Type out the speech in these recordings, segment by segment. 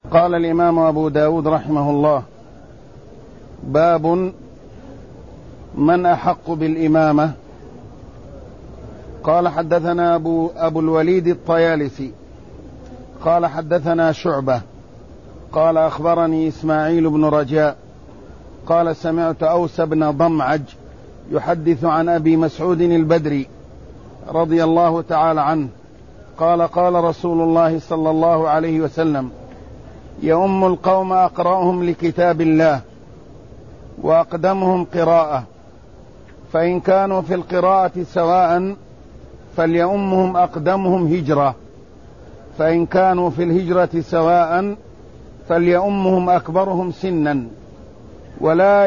قال الإمام أبو داود رحمه الله: باب من أحق بالإمامة. قال: حدثنا أبو الوليد الطيالسي قال: حدثنا شعبة قال: أخبرني إسماعيل بن رجاء قال: سمعت أوس بن ضمعج يحدث عن أبي مسعود البدري رضي الله تعالى عنه قال: قال رسول الله صلى الله عليه وسلم: يؤم القوم أقرأهم لكتاب الله وأقدمهم قراءة، فإن كانوا في القراءة سواء فليؤمهم أقدمهم هجرة، فإن كانوا في الهجرة سواء فليؤمهم أكبرهم سنا، ولا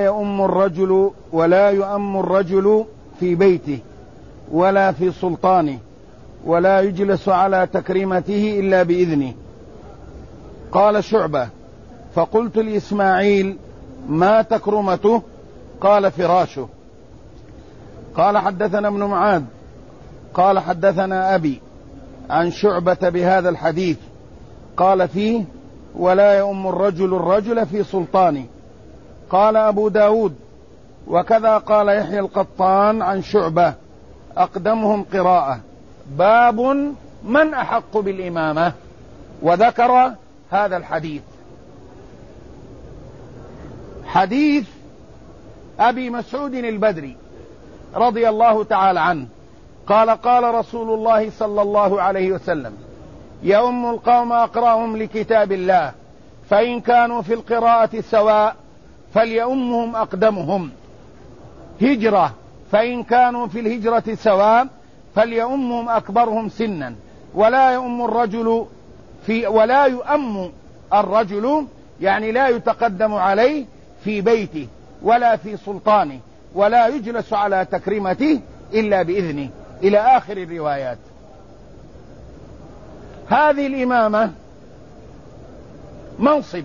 يؤم الرجل في بيته ولا في سلطانه، ولا يجلس على تكريمته إلا بإذنه. قال شعبة: فقلت لإسماعيل: ما تكرمته؟ قال: فراشه. قال: حدثنا ابن معاذ قال: حدثنا أبي عن شعبة بهذا الحديث قال فيه: ولا يؤم الرجل في سلطانه. قال أبو داود: وكذا قال يحيى القطان عن شعبة: أقدمهم قراءة. باب من أحق بالإمامة، وذكر هذا الحديث، حديث أبي مسعود البدري رضي الله تعالى عنه قال: قال رسول الله صلى الله عليه وسلم: يؤم القوم أقرأهم لكتاب الله، فإن كانوا في القراءة سواء فليؤمهم أقدمهم هجرة، فإن كانوا في الهجرة سواء فليؤمهم أكبرهم سنا، ولا يؤم الرجل يعني لا يتقدم عليه في بيته ولا في سلطانه، ولا يجلس على تكريمته إلا بإذنه، إلى آخر الروايات. هذه الإمامة منصب،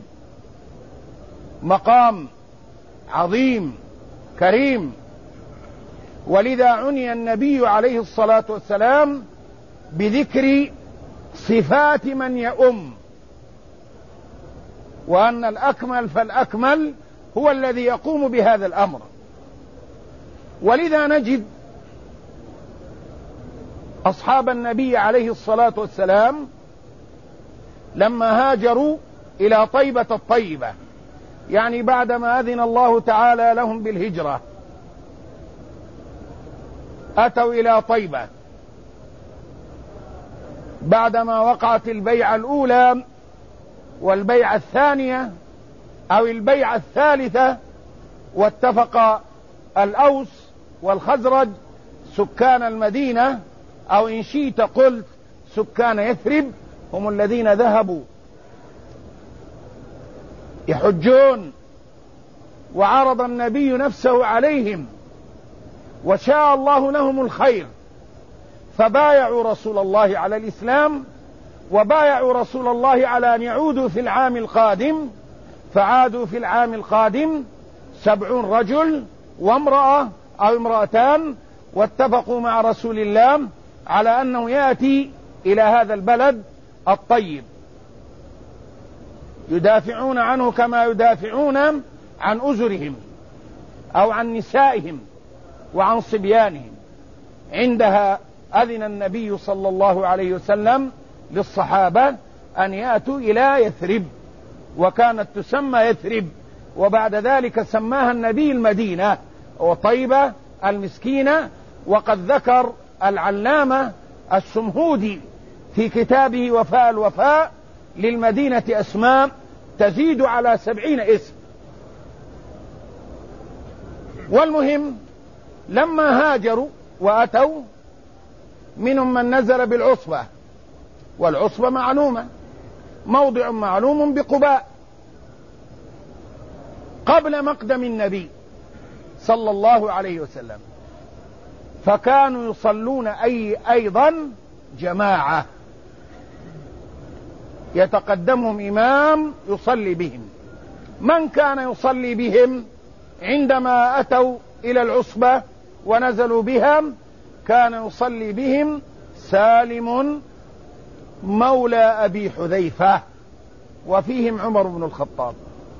مقام عظيم كريم، ولذا عني النبي عليه الصلاة والسلام بذكر صفات من يؤم، وأن الأكمل فالأكمل هو الذي يقوم بهذا الأمر. ولذا نجد أصحاب النبي عليه الصلاة والسلام لما هاجروا إلى طيبة الطيبة، يعني بعدما أذن الله تعالى لهم بالهجرة، أتوا إلى طيبة بعدما وقعت البيعة الأولى والبيعة الثانية أو البيعة الثالثة، واتفق الأوس والخزرج سكان المدينة، أو إن شئت قلت سكان يثرب، هم الذين ذهبوا يحجون، وعرض النبي نفسه عليهم وشاء الله لهم الخير، فبايعوا رسول الله على الإسلام، وبايعوا رسول الله على أن يعودوا في العام القادم، فعادوا في العام القادم 70 رجل وامرأة أو امرأتان، واتفقوا مع رسول الله على أنه يأتي إلى هذا البلد الطيب، يدافعون عنه كما يدافعون عن أزرهم أو عن نسائهم وعن صبيانهم. عندها أذن النبي صلى الله عليه وسلم للصحابة أن يأتوا إلى يثرب، وكانت تسمى يثرب، وبعد ذلك سماها النبي المدينة وطيبة المسكينة. وقد ذكر العلامة الشمهودي في كتابه وفاء الوفاء للمدينة أسماء تزيد على 70 اسم. والمهم لما هاجروا وأتوا، منهم من نزل بالعصبة، والعصبة معلومة، موضع معلوم بقباء، قبل مقدم النبي صلى الله عليه وسلم، فكانوا يصلون أيضا جماعة، يتقدمهم إمام يصلي بهم. من كان يصلي بهم عندما أتوا إلى العصبة ونزلوا بها؟ كان يصلي بهم سالم مولى أبي حذيفة وفيهم عمر بن الخطاب.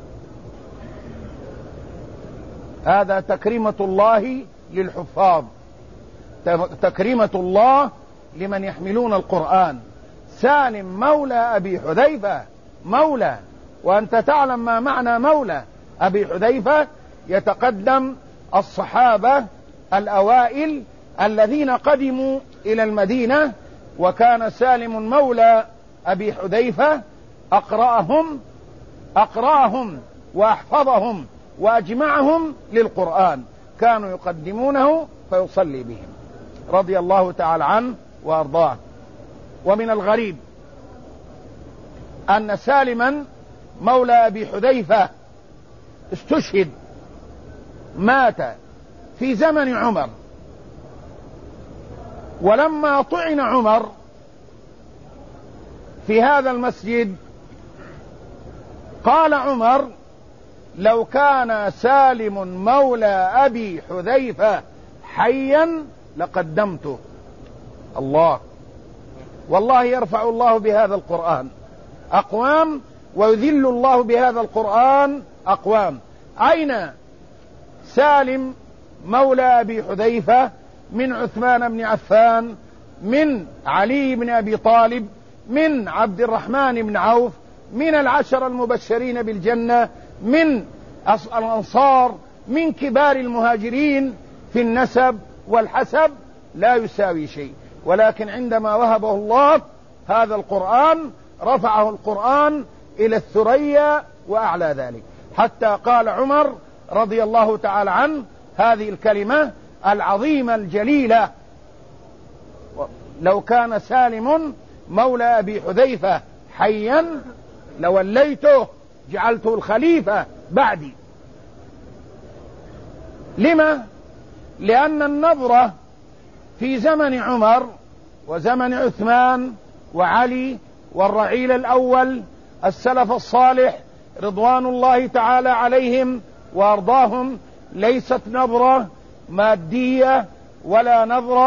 هذا تكريمة الله للحفاظ، تكريمة الله لمن يحملون القرآن. سالم مولى أبي حذيفة، مولى، وأنت تعلم ما معنى مولى. أبي حذيفة يتقدم الصحابة الأوائل الذين قدموا إلى المدينة، وكان سالم مولى أبي حذيفة أقرأهم وأحفظهم وأجمعهم للقرآن، كانوا يقدمونه فيصلي بهم رضي الله تعالى عنه وأرضاه. ومن الغريب أن سالما مولى أبي حذيفة استشهد، مات في زمن عمر، ولما طعن عمر في هذا المسجد قال عمر: لو كان سالم مولى أبي حذيفة حيا لقدمته. الله، والله يرفع الله بهذا القرآن أقوام ويذل الله بهذا القرآن أقوام. أين سالم مولى أبي حذيفة من عثمان بن عفان، من علي بن أبي طالب، من عبد الرحمن بن عوف، من العشر المبشرين بالجنة، من الأنصار، من كبار المهاجرين في النسب والحسب؟ لا يساوي شيء. ولكن عندما وهبه الله هذا القرآن رفعه القرآن إلى الثريا وأعلى ذلك، حتى قال عمر رضي الله تعالى عنه هذه الكلمة العظيمة الجليلة: لو كان سالم مولى أبي حذيفة حيا لوليته، جعلته الخليفة بعدي. لما؟ لأن النظرة في زمن عمر وزمن عثمان وعلي والرعيل الأول السلف الصالح رضوان الله تعالى عليهم وأرضاهم ليست نظرة مادية ولا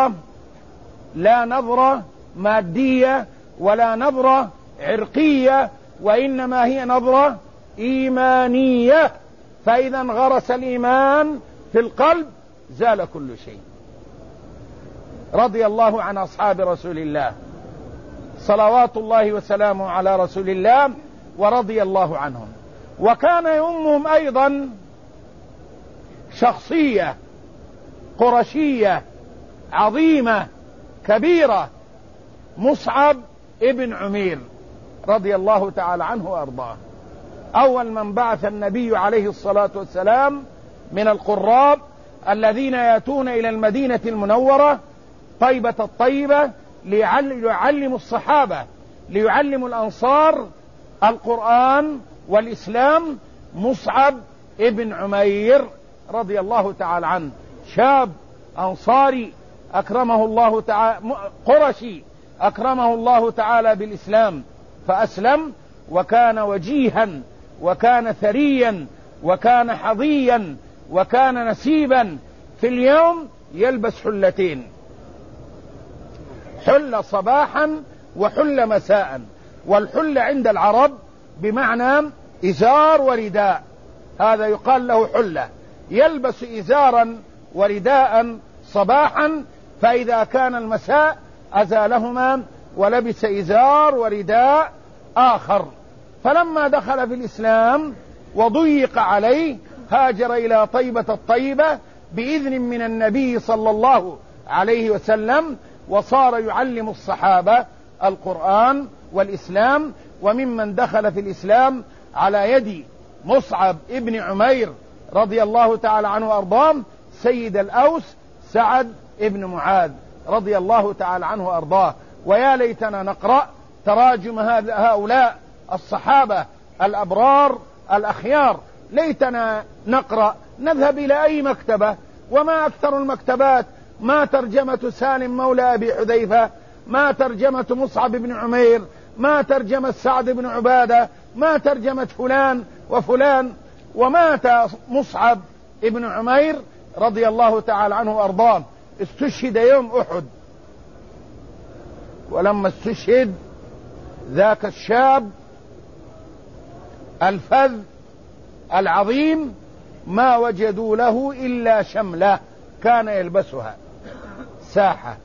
نظرة مادية ولا نظرة عرقية، وإنما هي نظرة إيمانية. فإذا انغرس الإيمان في القلب زال كل شيء. رضي الله عن أصحاب رسول الله صلوات الله وسلامه على رسول الله، ورضي الله عنهم. وكان يؤمهم أيضا شخصية قرشية عظيمة كبيرة، مصعب ابن عمير رضي الله تعالى عنه وأرضاه. أول من بعث النبي عليه الصلاة والسلام من القراب الذين يأتون إلى المدينة المنورة طيبة الطيبة ليعلموا الصحابة، ليعلموا الأنصار القرآن والإسلام، مصعب ابن عمير رضي الله تعالى عنه، شاب أنصاري أكرمه الله تعالى، قرشي أكرمه الله تعالى بالإسلام، فأسلم وكان وجيها وكان ثريا وكان حظيا وكان نسيبا. في اليوم يلبس حلتين، حل صباحا وحل مساء. والحل عند العرب بمعنى إزار ورداء، هذا يقال له حلة. يلبس إزارا ورداء صباحا، فإذا كان المساء أزالهما ولبس إزار ورداء آخر. فلما دخل في الإسلام وضيق عليه هاجر إلى طيبة الطيبة بإذن من النبي صلى الله عليه وسلم، وصار يعلم الصحابة القرآن والإسلام. وممن دخل في الإسلام على يد مصعب ابن عمير رضي الله تعالى عنه وأرضاه سيد الأوس سعد ابن معاذ رضي الله تعالى عنه وأرضاه. ويا ليتنا نقرأ تراجم هؤلاء الصحابة الأبرار الأخيار، ليتنا نقرأ، نذهب إلى أي مكتبة، وما أكثر المكتبات ما ترجمة سالم مولى أبي حذيفة، ما ترجمة مصعب بن عمير، ما ترجمة سعد بن عبادة، ما ترجمة فلان وفلان. ومات مصعب بن عمير رضي الله تعالى عنه وأرضاه، استشهد يوم أحد. ولما استشهد ذاك الشاب الفذ العظيم ما وجدوا له إلا شملة كان يلبسها ساحة،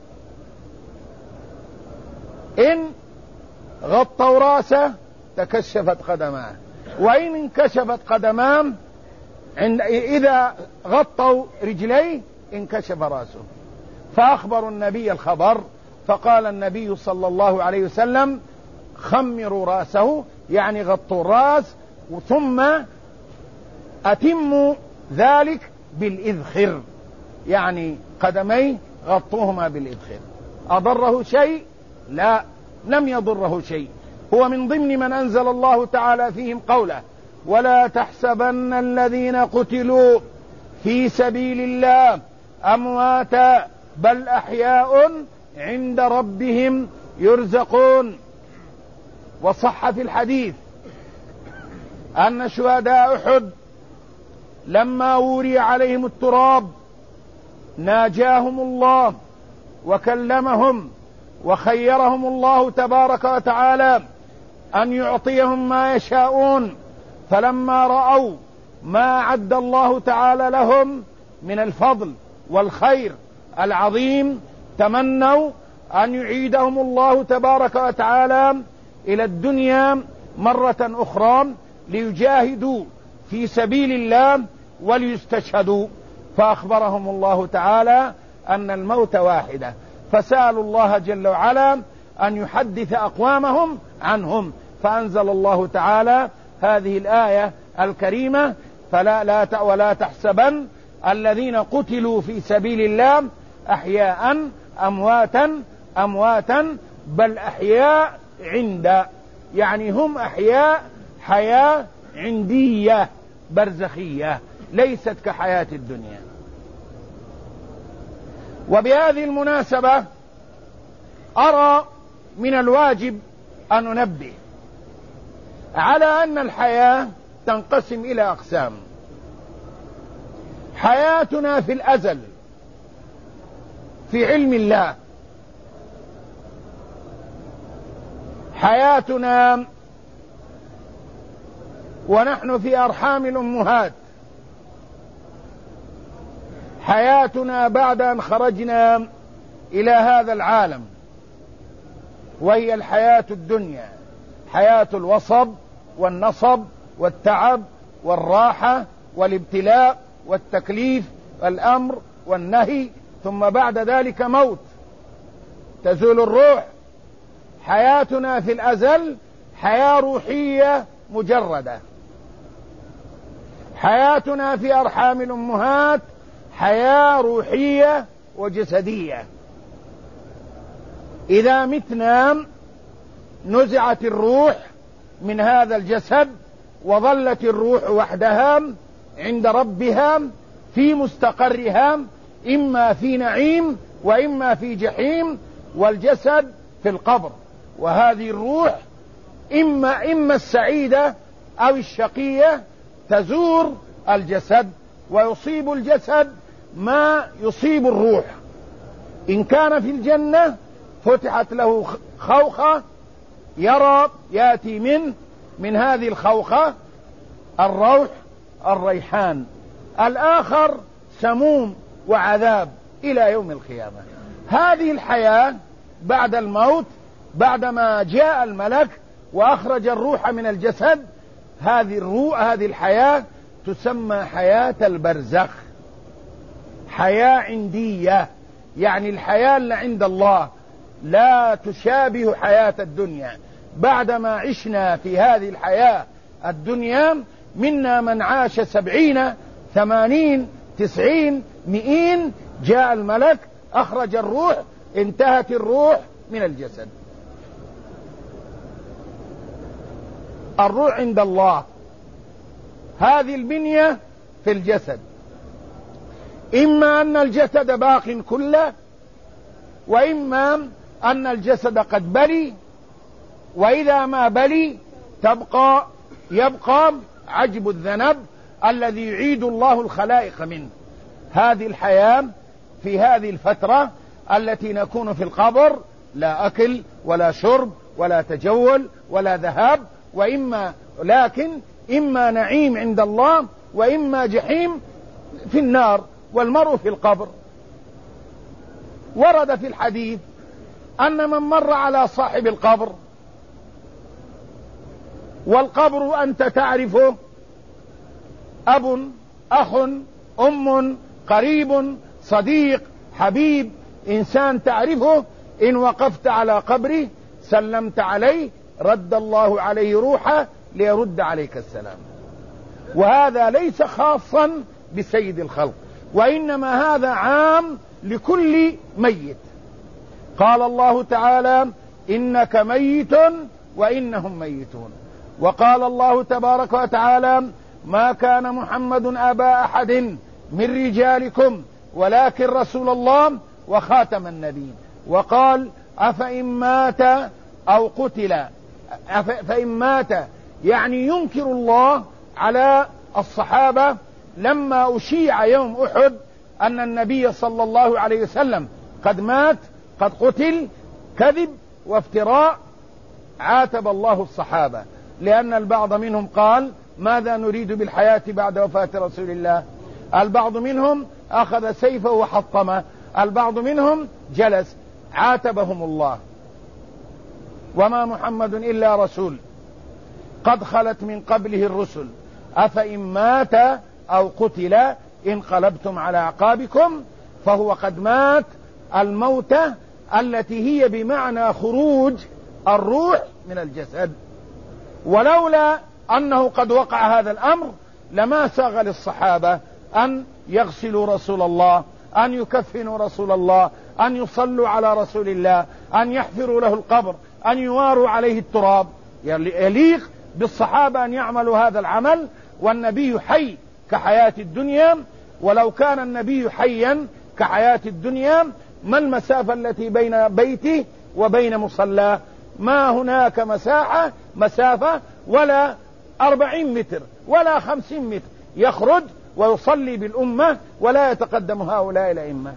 إن غطوا راسه تكشفت قدماه، وإن انكشفت قدماه إذا غطوا رجليه انكشف راسه. فأخبروا النبي الخبر، فقال النبي صلى الله عليه وسلم: خمروا راسه، يعني غطوا الراس، ثم أتموا ذلك بالإذخر، يعني قدميه غطوهما بالإذخر. أضره شيء؟ لا، لم يضره شيء. هو من ضمن من أنزل الله تعالى فيهم قوله: ولا تحسبن الذين قتلوا في سبيل الله أمواتا بل أحياء عند ربهم يرزقون. وصح في الحديث أن شهداء أحد لما وري عليهم التراب ناجاهم الله وكلمهم وخيرهم الله تبارك وتعالى أن يعطيهم ما يشاءون، فلما رأوا ما أعد الله تعالى لهم من الفضل والخير العظيم تمنوا أن يعيدهم الله تبارك وتعالى إلى الدنيا مرة أخرى ليجاهدوا في سبيل الله وليستشهدوا. فأخبرهم الله تعالى أن الموت واحدة، فسألوا الله جل وعلا أن يحدث أقوامهم عنهم، فأنزل الله تعالى هذه الآية الكريمة: ولا تحسبن الذين قتلوا في سبيل الله أحياء أمواتا بل أحياء عند، يعني هم أحياء حياة عندية برزخية ليست كحياة الدنيا. وبهذه المناسبة أرى من الواجب أن ننبه على أن الحياة تنقسم إلى أقسام. حياتنا في الأزل في علم الله، حياتنا ونحن في أرحام الأمهات، حياتنا بعد أن خرجنا إلى هذا العالم، وهي الحياة الدنيا، حياة الوصب والنصب والتعب والراحة والابتلاء والتكليف والأمر والنهي، ثم بعد ذلك موت تزول الروح. حياتنا في الأزل حياة روحية مجردة. حياتنا في أرحام الأمهات حياة روحية وجسدية. إذا متنا نزعت الروح من هذا الجسد وظلت الروح وحدها عند ربها في مستقرها، إما في نعيم وإما في جحيم، والجسد في القبر. وهذه الروح إما السعيدة أو الشقية تزور الجسد ويصيب الجسد ما يصيب الروح. إن كان في الجنة فتحت له خوخة يأتي من هذه الخوخة الروح الريحان، الآخر سموم وعذاب إلى يوم القيامة. هذه الحياة بعد الموت، بعدما جاء الملك وأخرج الروح من الجسد، هذه الحياة تسمى حياة البرزخ، حياة عندية، يعني الحياة اللي عند الله لا تشابه حياة الدنيا. بعدما عشنا في هذه الحياة الدنيا منا من عاش 70 80 90 100، جاء الملك أخرج الروح، انتهت الروح من الجسد. الروح عند الله، هذه البنية في الجسد، إما أن الجسد باق كله، وإما أن الجسد قد بلي، وإذا ما بلي يبقى عجب الذنب الذي يعيد الله الخلائق منه. هذه الحياة في هذه الفترة التي نكون في القبر، لا أكل ولا شرب ولا تجول ولا ذهاب، لكن إما نعيم عند الله وإما جحيم في النار، والمرء في القبر. ورد في الحديث أن من مر على صاحب القبر، والقبر أنت تعرفه، أب، أخ، أم، قريب، صديق، حبيب، إنسان تعرفه، إن وقفت على قبره سلمت عليه رد الله عليه روحه ليرد عليك السلام. وهذا ليس خاصا بسيد الخلق، وإنما هذا عام لكل ميت. قال الله تعالى: إنك ميت وإنهم ميتون. وقال الله تبارك وتعالى: ما كان محمد أبا أحد من رجالكم ولكن رسول الله وخاتم النبيين. وقال: أفإن مات أو قتل، فإن مات يعني ينكر الله على الصحابة لما أشيع يوم أحد أن النبي صلى الله عليه وسلم قد مات، قد قتل، كذب وافتراء. عاتب الله الصحابة، لأن البعض منهم قال: ماذا نريد بالحياة بعد وفاة رسول الله؟ البعض منهم أخذ سيفه وحطمه، البعض منهم جلس. عاتبهم الله: وما محمد إلا رسول قد خلت من قبله الرسل أفإن مات أو قتل انقلبتم على أعقابكم. فهو قد مات الموتة التي هي بمعنى خروج الروح من الجسد. ولولا أنه قد وقع هذا الأمر لما ساغ للصحابة أن يغسلوا رسول الله، أن يكفنوا رسول الله، أن يصلوا على رسول الله، أن يحفروا له القبر، أن يواروا عليه التراب. يليق بالصحابة أن يعملوا هذا العمل والنبي حي كحياة الدنيا. ولو كان النبي حيا كحياة الدنيا ما المسافة التي بين بيته وبين مصلاه؟ ما هناك مسافة ولا 40 متر ولا 50 متر، يخرج ويصلي بالأمة ولا يتقدم هؤلاء الأئمة.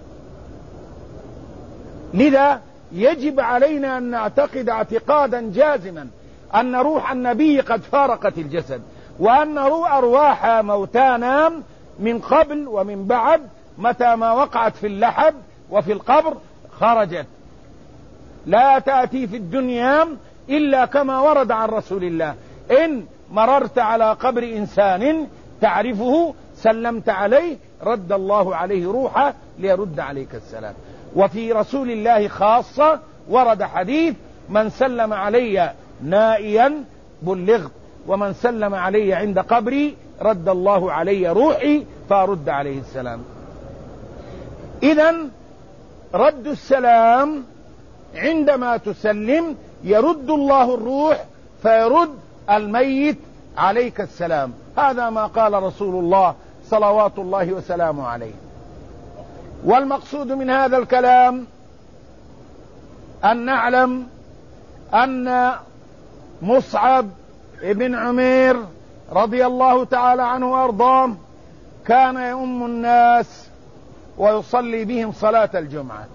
لذا يجب علينا أن نعتقد اعتقادا جازما أن روح النبي قد فارقت الجسد، وأن أرواح موتانا من قبل ومن بعد متى ما وقعت في اللحد وفي القبر خرجت، لا تأتي في الدنيا إلا كما ورد عن رسول الله: إن مررت على قبر إنسان تعرفه سلمت عليه رد الله عليه روحه ليرد عليك السلام. وفي رسول الله خاصة ورد حديث: من سلم علي نائيا بلغت، ومن سلم علي عند قبري رد الله علي روحي فأرد عليه السلام. إذن رد السلام عندما تسلم يرد الله الروح فيرد الميت عليك السلام. هذا ما قال رسول الله صلوات الله وسلامه عليه. والمقصود من هذا الكلام أن نعلم أن مصعب بن عمير رضي الله تعالى عنه وأرضاه كان يؤم الناس ويصلي بهم صلاة الجمعة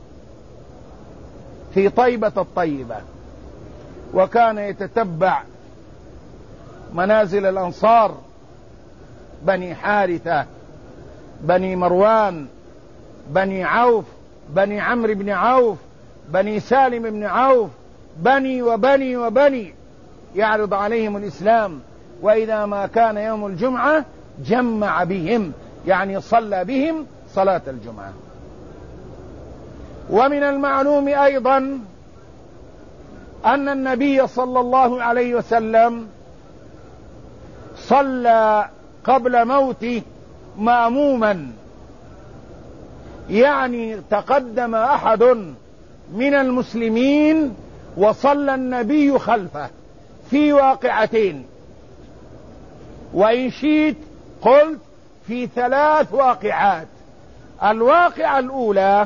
في طيبة الطيبة، وكان يتتبع منازل الأنصار: بني حارثة، بني مروان، بني عوف، بني عمرو بن عوف، بني سالم بن عوف، بني وبني وبني، يعرض عليهم الإسلام. وإذا ما كان يوم الجمعة جمع بهم، يعني صلى بهم صلاة الجمعة. ومن المعلوم أيضا أن النبي صلى الله عليه وسلم صلى قبل موته مأموما، يعني تقدم أحد من المسلمين وصلى النبي خلفه في واقعتين، وإن شئت قلت في 3 واقعات. الواقعة الأولى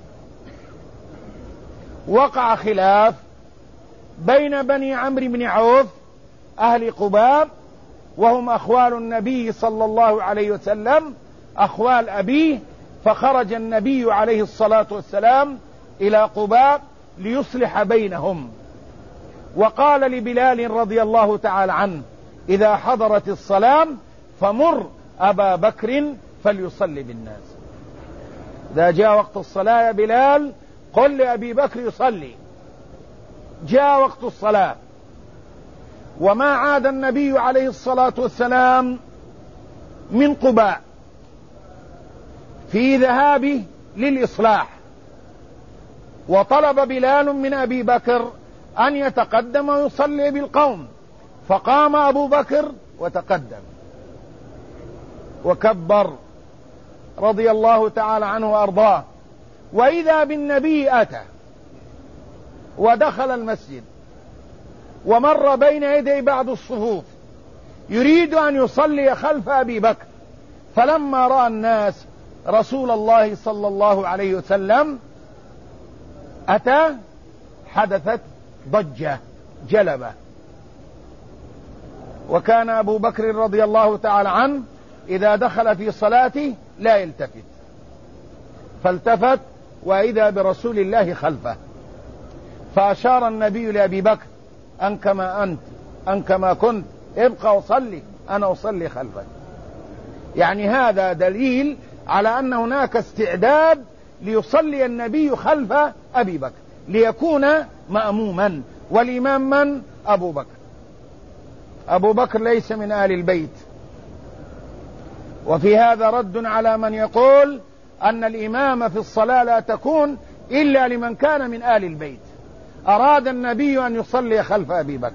وقع خلاف بين بني عمرو بن عوف أهل قباء، وهم أخوال النبي صلى الله عليه وسلم، أخوال أبيه، فخرج النبي عليه الصلاة والسلام إلى قباء ليصلح بينهم، وقال لبلال رضي الله تعالى عنه: إذا حضرت الصلاة فمر أبا بكر فليصلي بالناس. إذا جاء وقت الصلاة يا بلال قل لأبي بكر يصلي. جاء وقت الصلاة وما عاد النبي عليه الصلاة والسلام من قباء في ذهابه للإصلاح، وطلب بلال من أبي بكر أن يتقدم ويصلي بالقوم، فقام أبو بكر وتقدم وكبر رضي الله تعالى عنه وأرضاه. وإذا بالنبي أتى ودخل المسجد ومر بين يدي بعض الصفوف يريد أن يصلي خلف أبي بكر، فلما رأى الناس رسول الله صلى الله عليه وسلم أتى حدثت ضجة جلبة. وكان أبو بكر رضي الله تعالى عنه إذا دخل في صلاته لا يلتفت، فالتفت وإذا برسول الله خلفه، فأشار النبي لأبي بكر أن كما أنت أن كما كنت ابقى وصلي، أنا أصلي خلفك. يعني هذا دليل على أن هناك استعداد ليصلي النبي خلف أبي بكر ليكون مأموما. والإمام من؟ أبو بكر. أبو بكر ليس من آل البيت. وفي هذا رد على من يقول أن الإمامة في الصلاة لا تكون إلا لمن كان من آل البيت. أراد النبي أن يصلي خلف أبي بكر.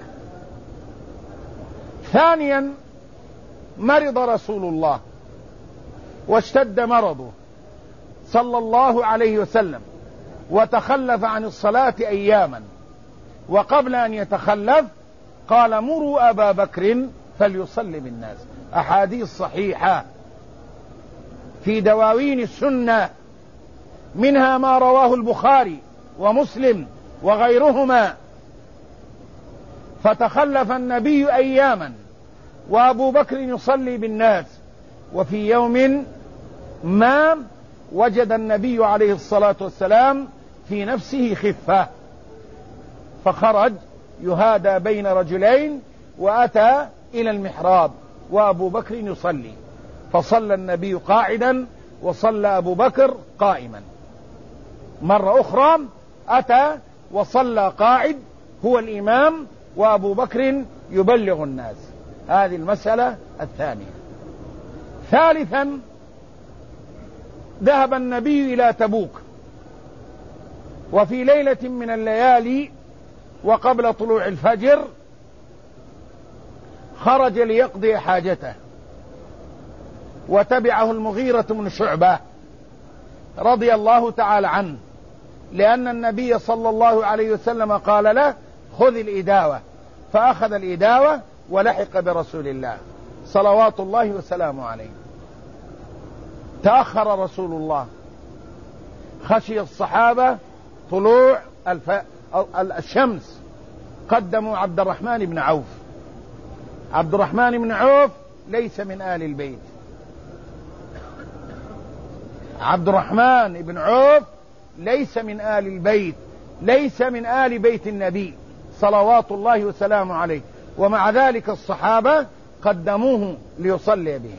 ثانيا مرض رسول الله واشتد مرضه صلى الله عليه وسلم وتخلف عن الصلاة أياما، وقبل أن يتخلف قال مروا أبا بكر فليصلي بالناس. أحاديث صحيحة في دواوين السنة، منها ما رواه البخاري ومسلم وغيرهما. فتخلف النبي أياما وأبو بكر يصلي بالناس، وفي يوم ما وجد النبي عليه الصلاة والسلام في نفسه خفة، فخرج يهادى بين رجلين وأتى إلى المحراب وأبو بكر يصلي، فصلى النبي قاعدا وصلى أبو بكر قائما. مرة أخرى أتى وصلى قاعد هو الإمام وأبو بكر يبلغ الناس. هذه المسألة الثانية. ثالثا ذهب النبي إلى تبوك، وفي ليلة من الليالي وقبل طلوع الفجر خرج ليقضي حاجته، وتبعه المغيرة بن شعبة رضي الله تعالى عنه، لأن النبي صلى الله عليه وسلم قال له خذ الإداوة، فأخذ الإداوة ولحق برسول الله صلوات الله وسلامه عليه. تأخر رسول الله، خشي الصحابة طلوع الشمس، قدموا عبد الرحمن بن عوف. عبد الرحمن بن عوف ليس من آل البيت. عبد الرحمن بن عوف ليس من آل البيت، ليس من آل بيت النبي صلوات الله وسلامه عليه، ومع ذلك الصحابة قدموه ليصلي بهم.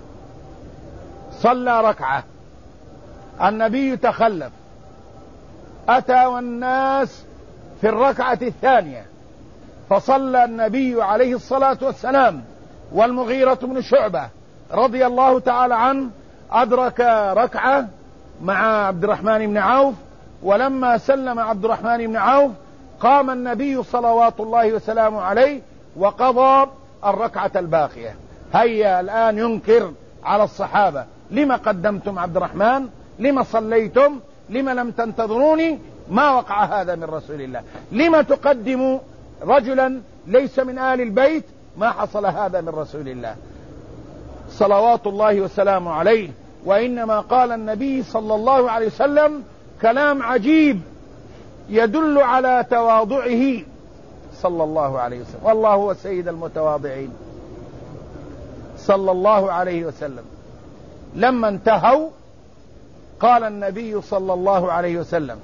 صلى ركعة، النبي تخلف، أتى والناس في الركعة الثانية، فصلى النبي عليه الصلاة والسلام والمغيرة بن شعبة رضي الله تعالى عنه أدرك ركعة مع عبد الرحمن بن عوف، ولما سلم عبد الرحمن بن عوف قام النبي صلوات الله وسلامه عليه وقضى الركعة الباقية. هيا الآن ينكر على الصحابة: لما قدمتم عبد الرحمن؟ لما صليتم؟ لما لم تنتظروني؟ ما وقع هذا من رسول الله. لما تقدموا رجلا ليس من آل البيت؟ ما حصل هذا من رسول الله صلوات الله وسلامه عليه. وإنما قال النبي صلى الله عليه وسلم كلام عجيب يدل على تواضعه صلى الله عليه وسلم، والله هو سيد المتواضعين صلى الله عليه وسلم. لما انتهوا قال النبي صلى الله عليه وسلم: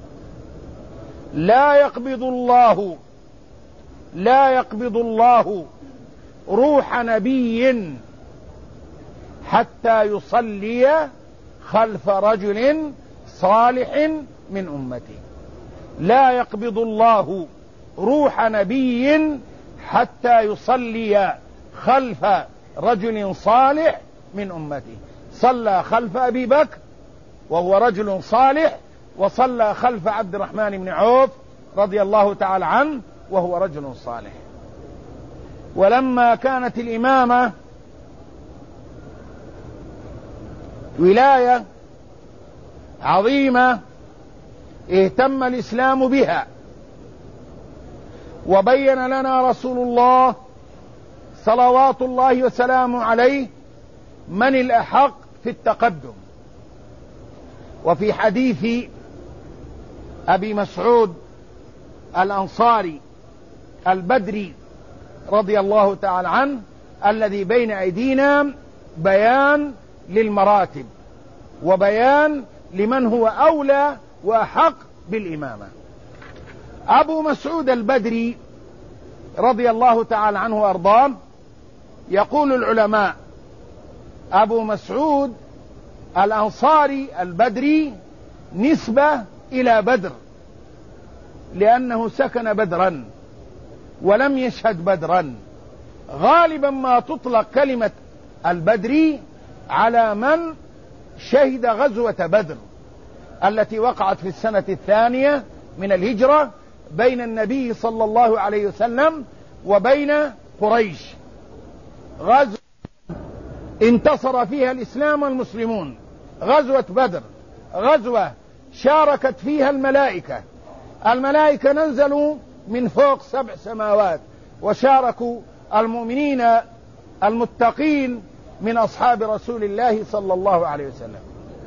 لا يقبض الله روح نبي حتى يصلي خلف رجل صالح من أمته. لا يقبض الله روح نبي حتى يصلي خلف رجل صالح من أمته. صلى خلف أبي بكر وهو رجل صالح، وصلى خلف عبد الرحمن بن عوف رضي الله تعالى عنه وهو رجل صالح. ولما كانت الإمامة ولاية عظيمة اهتم الإسلام بها، وبين لنا رسول الله صلوات الله وسلامه عليه من الأحق في التقدم. وفي حديث أبي مسعود الأنصاري البدري رضي الله تعالى عنه الذي بين أيدينا بيان للمراتب وبيان لمن هو أولى وأحق بالإمامة. أبو مسعود البدري رضي الله تعالى عنه وأرضاه، يقول العلماء أبو مسعود الأنصاري البدري نسبة إلى بدر، لأنه سكن بدرا ولم يشهد بدرا. غالبا ما تطلق كلمة البدري على من شهد غزوة بدر التي وقعت في السنة 2 من الهجرة بين النبي صلى الله عليه وسلم وبين قريش، غزوة انتصر فيها الإسلام والمسلمون، غزوة بدر، غزوة شاركت فيها الملائكة. الملائكة نزلوا من فوق 7 سماوات وشاركوا المؤمنين المتقين من أصحاب رسول الله صلى الله عليه وسلم،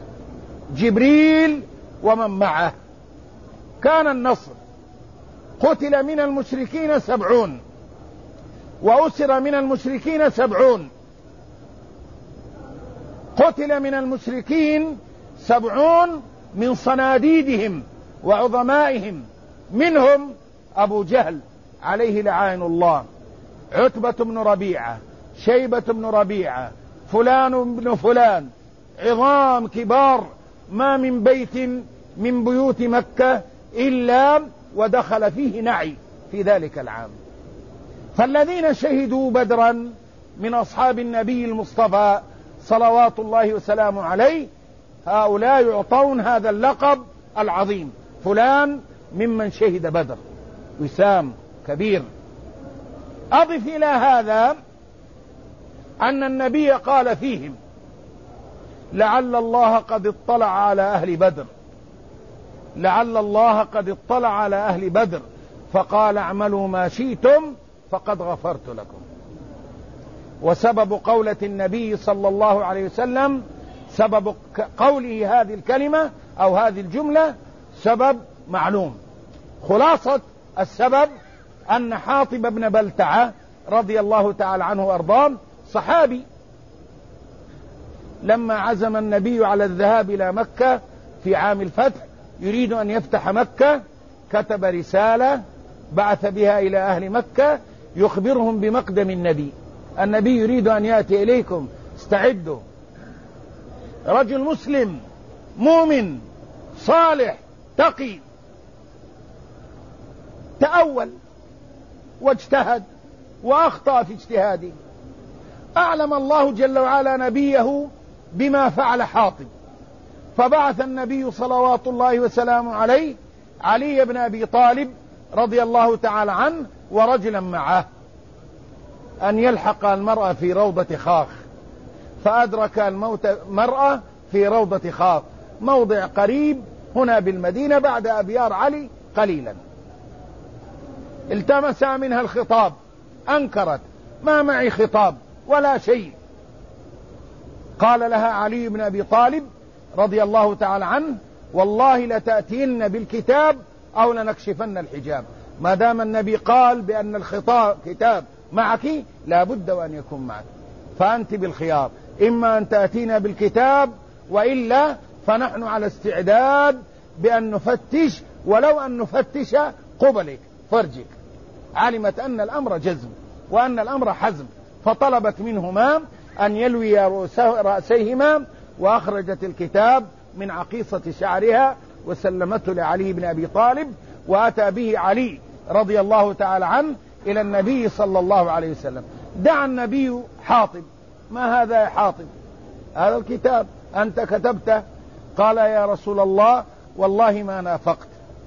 جبريل ومن معه. كان النصر، قتل من المشركين 70 وأسر من المشركين 70. قتل من المشركين 70 من صناديدهم وعظمائهم، منهم أبو جهل عليه لعائن الله، عتبة بن ربيعة، شيبة بن ربيعة، فلان بن فلان، عظام كبار ما من بيت من بيوت مكة إلا ودخل فيه نعي في ذلك العام. فالذين شهدوا بدرا من أصحاب النبي المصطفى صلوات الله وسلامه عليه، هؤلاء يعطون هذا اللقب العظيم، فلان ممن شهد بدر، وسام كبير. أضف إلى هذا أن النبي قال فيهم: لعل الله قد اطلع على أهل بدر، لعل الله قد اطلع على أهل بدر فقال اعملوا ما شئتم فقد غفرت لكم. وسبب قولة النبي صلى الله عليه وسلم، سبب قوله هذه الكلمة أو هذه الجملة سبب معلوم. خلاصة السبب أن حاطب بن بلتعة رضي الله تعالى عنه وأرضاه صحابي، لما عزم النبي على الذهاب إلى مكة في عام الفتح يريد أن يفتح مكة، كتب رسالة بعث بها إلى أهل مكة يخبرهم بمقدم النبي. النبي يريد أن يأتي إليكم، استعدوا. رجل مسلم مؤمن صالح تقي، تأول واجتهد وأخطأ في اجتهاده. أعلم الله جل وعلا نبيه بما فعل حاطب، فبعث النبي صلوات الله وسلامه عليه علي بن أبي طالب رضي الله تعالى عنه ورجلا معه أن يلحق المرأة في روضة خاخ، فأدرك الموت مرأة في روضة خاخ، موضع قريب هنا بالمدينة بعد أبيار علي قليلا. التمس منها الخطاب، أنكرت: ما معي خطاب ولا شيء. قال لها علي بن أبي طالب رضي الله تعالى عنه: والله لتأتين بالكتاب أو لنكشفن الحجاب. ما دام النبي قال بأن الخطاب كتاب معك لا بد وأن يكون معك، فأنت بالخيار، إما أن تأتينا بالكتاب وإلا فنحن على استعداد بأن نفتش، ولو أن نفتش قبلك فرجك. علمت أن الأمر جزم وأن الأمر حزم، فطلبت منهما أن يلوي رأسيهما، وأخرجت الكتاب من عقيصة شعرها وسلمته لعلي بن أبي طالب، وأتى به علي رضي الله تعالى عنه إلى النبي صلى الله عليه وسلم. دعا النبي حاطب: ما هذا يا حاطب؟ هذا الكتاب أنت كتبته؟ قال: يا رسول الله والله ما نافقت،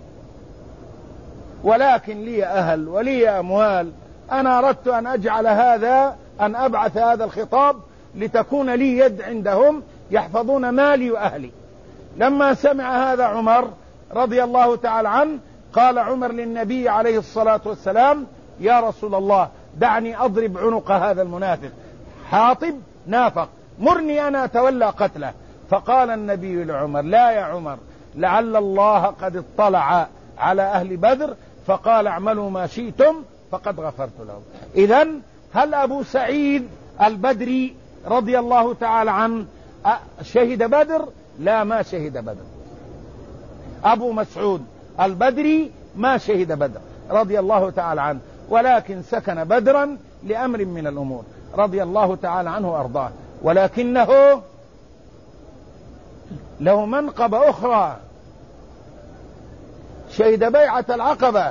ولكن لي أهل ولي أموال، أنا أردت أن أجعل هذا، أن أبعث هذا الخطاب لتكون لي يد عندهم يحفظون مالي وأهلي. لما سمع هذا عمر رضي الله تعالى عنه، قال عمر للنبي عليه الصلاة والسلام: يا رسول الله دعني أضرب عنق هذا المنافق، حاطب نافق، مرني أنا أتولى قتله. فقال النبي لعمر: لا يا عمر، لعل الله قد اطلع على أهل بدر فقال اعملوا ما شئتم فقد غفرت لهم. إذن هل أبو سعيد البدري رضي الله تعالى عنه شهد بدر؟ لا، ما شهد بدر. أبو مسعود البدري ما شهد بدر رضي الله تعالى عنه، ولكن سكن بدرا لأمر من الأمور رضي الله تعالى عنه وأرضاه، ولكنه له منقبة أخرى، شهد بيعة العقبة.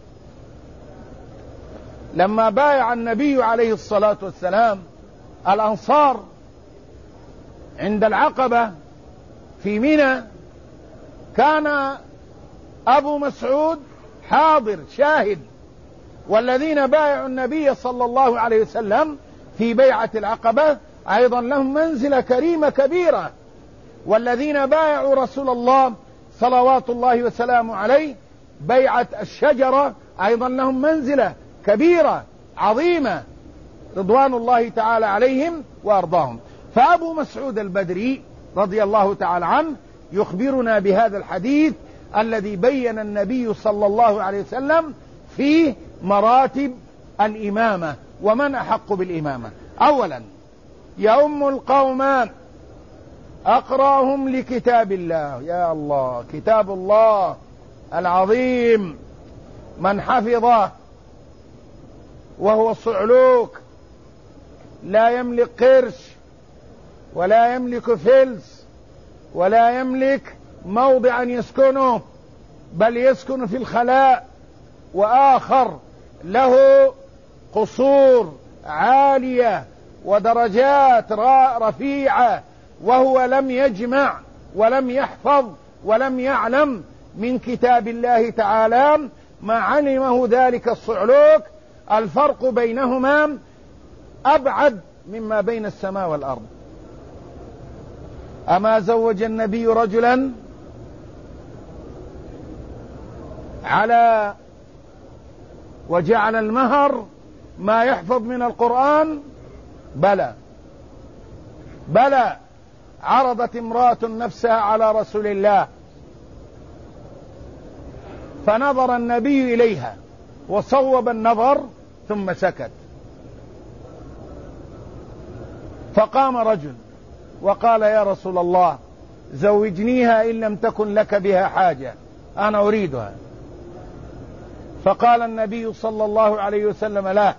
لما بايع النبي عليه الصلاة والسلام الأنصار عند العقبة في منى، كان أبو مسعود حاضر شاهد، والذين بايعوا النبي صلى الله عليه وسلم في بيعة العقبة أيضا لهم منزلة كريمة كبيرة، والذين بايعوا رسول الله صلوات الله وسلامه عليه بيعة الشجرة أيضا لهم منزلة كبيرة عظيمة رضوان الله تعالى عليهم وأرضاهم. فأبو مسعود البدري رضي الله تعالى عنه يخبرنا بهذا الحديث الذي بين النبي صلى الله عليه وسلم فيه مراتب الإمامة ومن أحق بالإمامة. أولا: يؤم القوم أقرأهم لكتاب الله. يا الله، كتاب الله العظيم من حفظه وهو صعلوك لا يملك قرش ولا يملك فلس ولا يملك موضعا يسكنه، بل يسكن في الخلاء، وآخر له قصور عالية ودرجات رفيعة، وهو لم يجمع ولم يحفظ ولم يعلم من كتاب الله تعالى ما علمه ذلك الصعلوك. الفرق بينهما أبعد مما بين السماء والأرض. أما زوج النبي رجلا على وجعل المهر ما يحفظ من القرآن؟ بلى بلى. عرضت امرأة نفسها على رسول الله فنظر النبي إليها وصوب النظر ثم سكت، فقام رجل وقال: يا رسول الله زوجنيها إن لم تكن لك بها حاجة، أنا أريدها. فقال النبي صلى الله عليه وسلم: لا،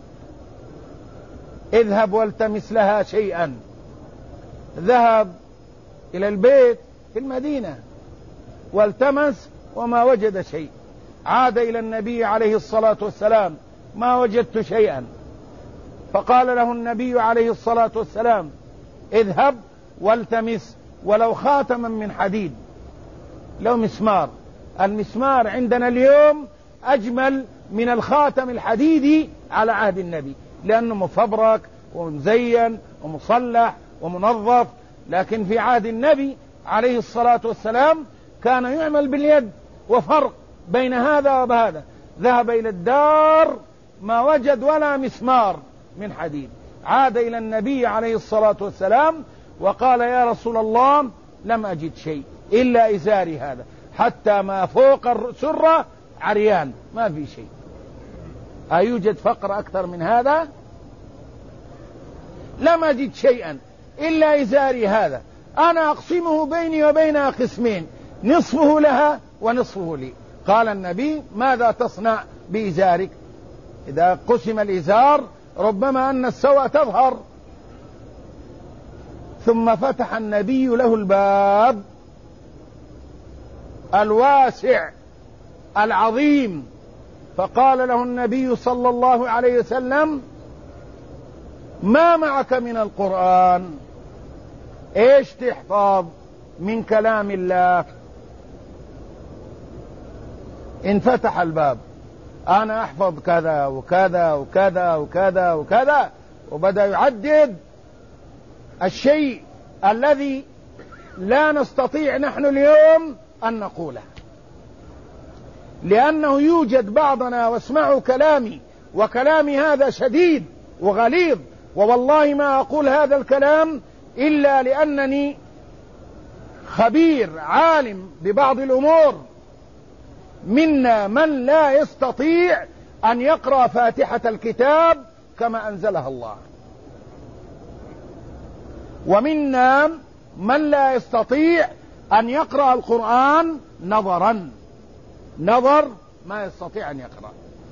اذهب والتمس لها شيئا. ذهب إلى البيت في المدينة والتمس وما وجد شيء، عاد إلى النبي عليه الصلاة والسلام: ما وجدت شيئا. فقال له النبي عليه الصلاة والسلام: اذهب والتمس ولو خاتما من حديد، لو مسمار. المسمار عندنا اليوم أجمل من الخاتم الحديدي على عهد النبي، لأنه مفبرك ومزين ومصلح ومنظف، لكن في عهد النبي عليه الصلاة والسلام كان يعمل باليد، وفرق بين هذا وهذا. ذهب إلى الدار ما وجد ولا مسمار من حديد، عاد إلى النبي عليه الصلاة والسلام وقال: يا رسول الله لم أجد شيء إلا إزاري هذا، حتى ما فوق السرة عريان، ما في شيء. أيوجد فقر أكثر من هذا؟ لم أجد شيئا إلا إزاري هذا، أنا أقسمه بيني وبينها قسمين، نصفه لها ونصفه لي. قال النبي: ماذا تصنع بإزارك؟ إذا قسم الإزار ربما أن السوء تظهر. ثم فتح النبي له الباب الواسع العظيم، فقال له النبي صلى الله عليه وسلم: ما معك من القرآن؟ ايش تحفظ من كلام الله؟ انفتح الباب: انا احفظ كذا وكذا وكذا وكذا وكذا، وبدأ يعدد الشيء الذي لا نستطيع نحن اليوم أن نقوله، لأنه يوجد بعضنا، واسمعوا كلامي، وكلامي هذا شديد وغليظ، ووالله ما أقول هذا الكلام إلا لأنني خبير عالم ببعض الأمور. منا من لا يستطيع أن يقرأ فاتحة الكتاب كما أنزلها الله، ومنا من لا يستطيع أن يقرأ القرآن نظر ما يستطيع أن يقرأ.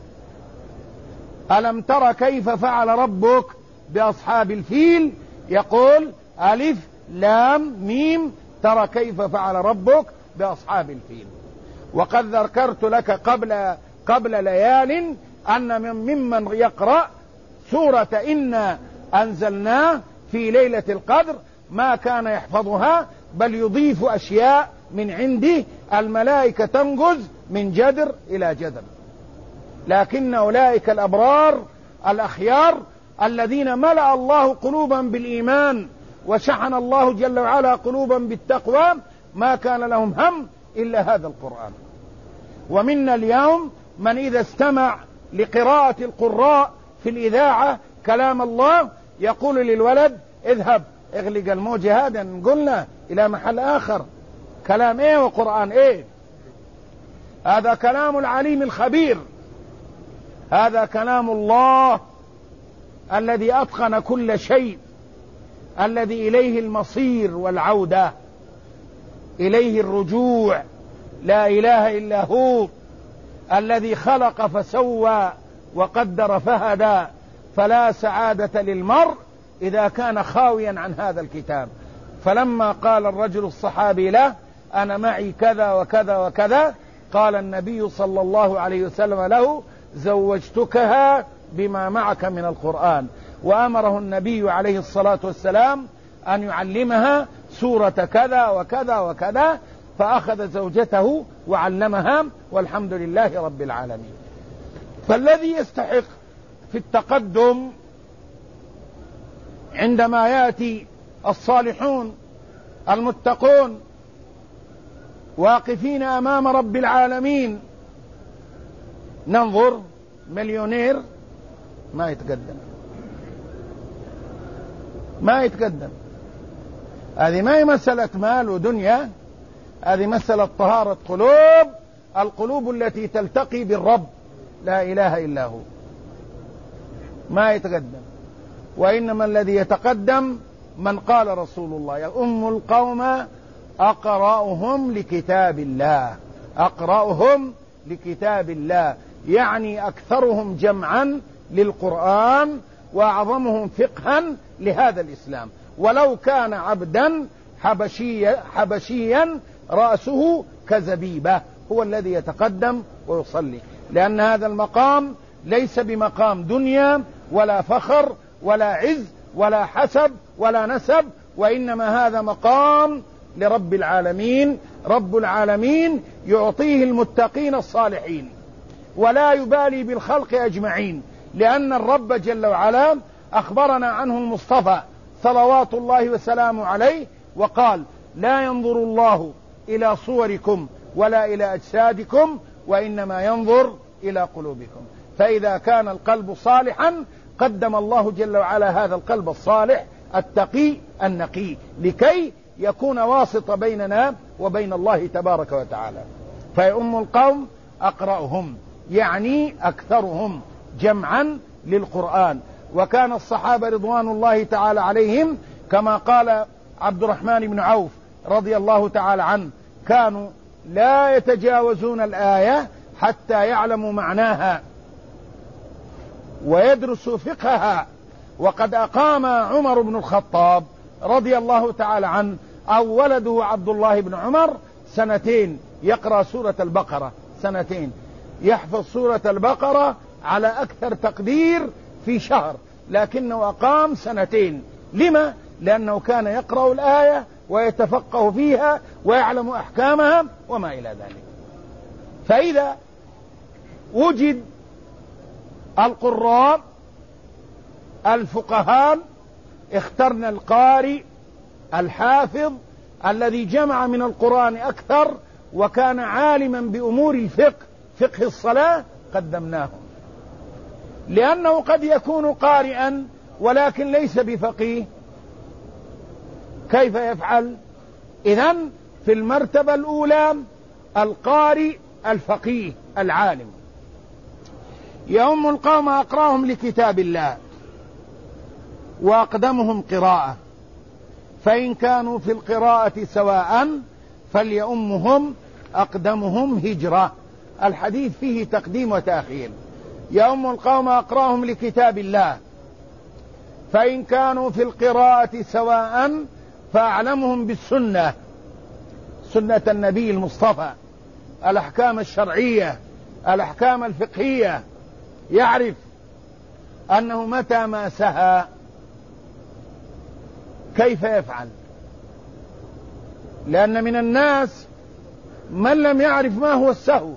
ألم تر كيف فعل ربك بأصحاب الفيل؟ يقول: ألف لام ميم، ترى كيف فعل ربك بأصحاب الفيل. وقد ذكرت لك قبل ليال أن ممن يقرأ سورة إنا أنزلناه في ليلة القدر ما كان يحفظها، بل يضيف أشياء من عنده، الملائكة تنقز من جدر إلى جدر. لكن أولئك الأبرار الأخيار الذين ملأ الله قلوبا بالإيمان وشحن الله جل وعلا قلوبا بالتقوى ما كان لهم هم إلا هذا القرآن. ومنا اليوم من إذا استمع لقراءة القراء في الإذاعة كلام الله يقول للولد: اذهب اغلق الموجة هذا، نقولنا إلى محل آخر. كلام ايه وقرآن ايه؟ هذا كلام العليم الخبير، هذا كلام الله الذي أتقن كل شيء، الذي إليه المصير والعودة، إليه الرجوع، لا إله إلا هو، الذي خلق فسوى وقدر فهدى، فلا سعادة للمرء إذا كان خاويا عن هذا الكتاب. فلما قال الرجل الصحابي له: أنا معي كذا وكذا وكذا، قال النبي صلى الله عليه وسلم له: زوجتكها بما معك من القرآن. وأمره النبي عليه الصلاة والسلام أن يعلمها سورة كذا وكذا وكذا، فأخذ زوجته وعلمها، والحمد لله رب العالمين. فالذي يستحق في التقدم عندما يأتي الصالحون المتقون واقفين أمام رب العالمين، ننظر مليونير ما يتقدم. هذه ما هي مسألة مال ودنيا، هذه مسألة طهارة قلوب، القلوب التي تلتقي بالرب لا إله إلا هو، ما يتقدم. وإنما الذي يتقدم من قال رسول الله: يؤم القوم أقرأهم لكتاب الله، أقرأهم لكتاب الله، يعني أكثرهم جمعا للقرآن وأعظمهم فقها لهذا الإسلام، ولو كان عبدا حبشيا رأسه كزبيبة هو الذي يتقدم ويصلي، لأن هذا المقام ليس بمقام دنيا ولا فخر ولا عز ولا حسب ولا نسب، وإنما هذا مقام لرب العالمين. رب العالمين يعطيه المتقين الصالحين ولا يبالي بالخلق أجمعين، لأن الرب جل وعلا أخبرنا عنه المصطفى صلوات الله وسلامه عليه وقال: لا ينظر الله إلى صوركم ولا إلى أجسادكم وإنما ينظر إلى قلوبكم. فإذا كان القلب صالحا قدم الله جل وعلا هذا القلب الصالح التقي النقي لكي يكون واسطة بيننا وبين الله تبارك وتعالى. فيؤم القوم أقرأهم يعني أكثرهم جمعا للقرآن. وكان الصحابة رضوان الله تعالى عليهم كما قال عبد الرحمن بن عوف رضي الله تعالى عنه: كانوا لا يتجاوزون الآية حتى يعلموا معناها، ويدرس فقهها. وقد أقام عمر بن الخطاب رضي الله تعالى عنه أو ولده عبد الله بن عمر 2 يقرأ سورة البقرة، 2 يحفظ سورة البقرة على أكثر تقدير في شهر، لكنه أقام 2. لما؟ لأنه كان يقرأ الآية ويتفقه فيها ويعلم أحكامها وما إلى ذلك. فإذا وجد القراء الفقهاء اخترنا القارئ الحافظ الذي جمع من القرآن أكثر وكان عالما بأمور الفقه، فقه الصلاة، قدمناه، لأنه قد يكون قارئا ولكن ليس بفقيه. كيف يفعل؟ إذن في المرتبة الأولى القارئ الفقيه العالم يؤم القوم أقراهم لكتاب الله وأقدمهم قراءة، فإن كانوا في القراءة سواء فليؤمهم أقدمهم هجرة. الحديث فيه تقديم وتأخير. يؤم القوم أقراهم لكتاب الله، فإن كانوا في القراءة سواء فأعلمهم بالسنة، سنة النبي المصطفى، الأحكام الشرعية، الأحكام الفقهية، يعرف أنه متى ما سهى كيف يفعل. لأن من الناس من لم يعرف ما هو السهو.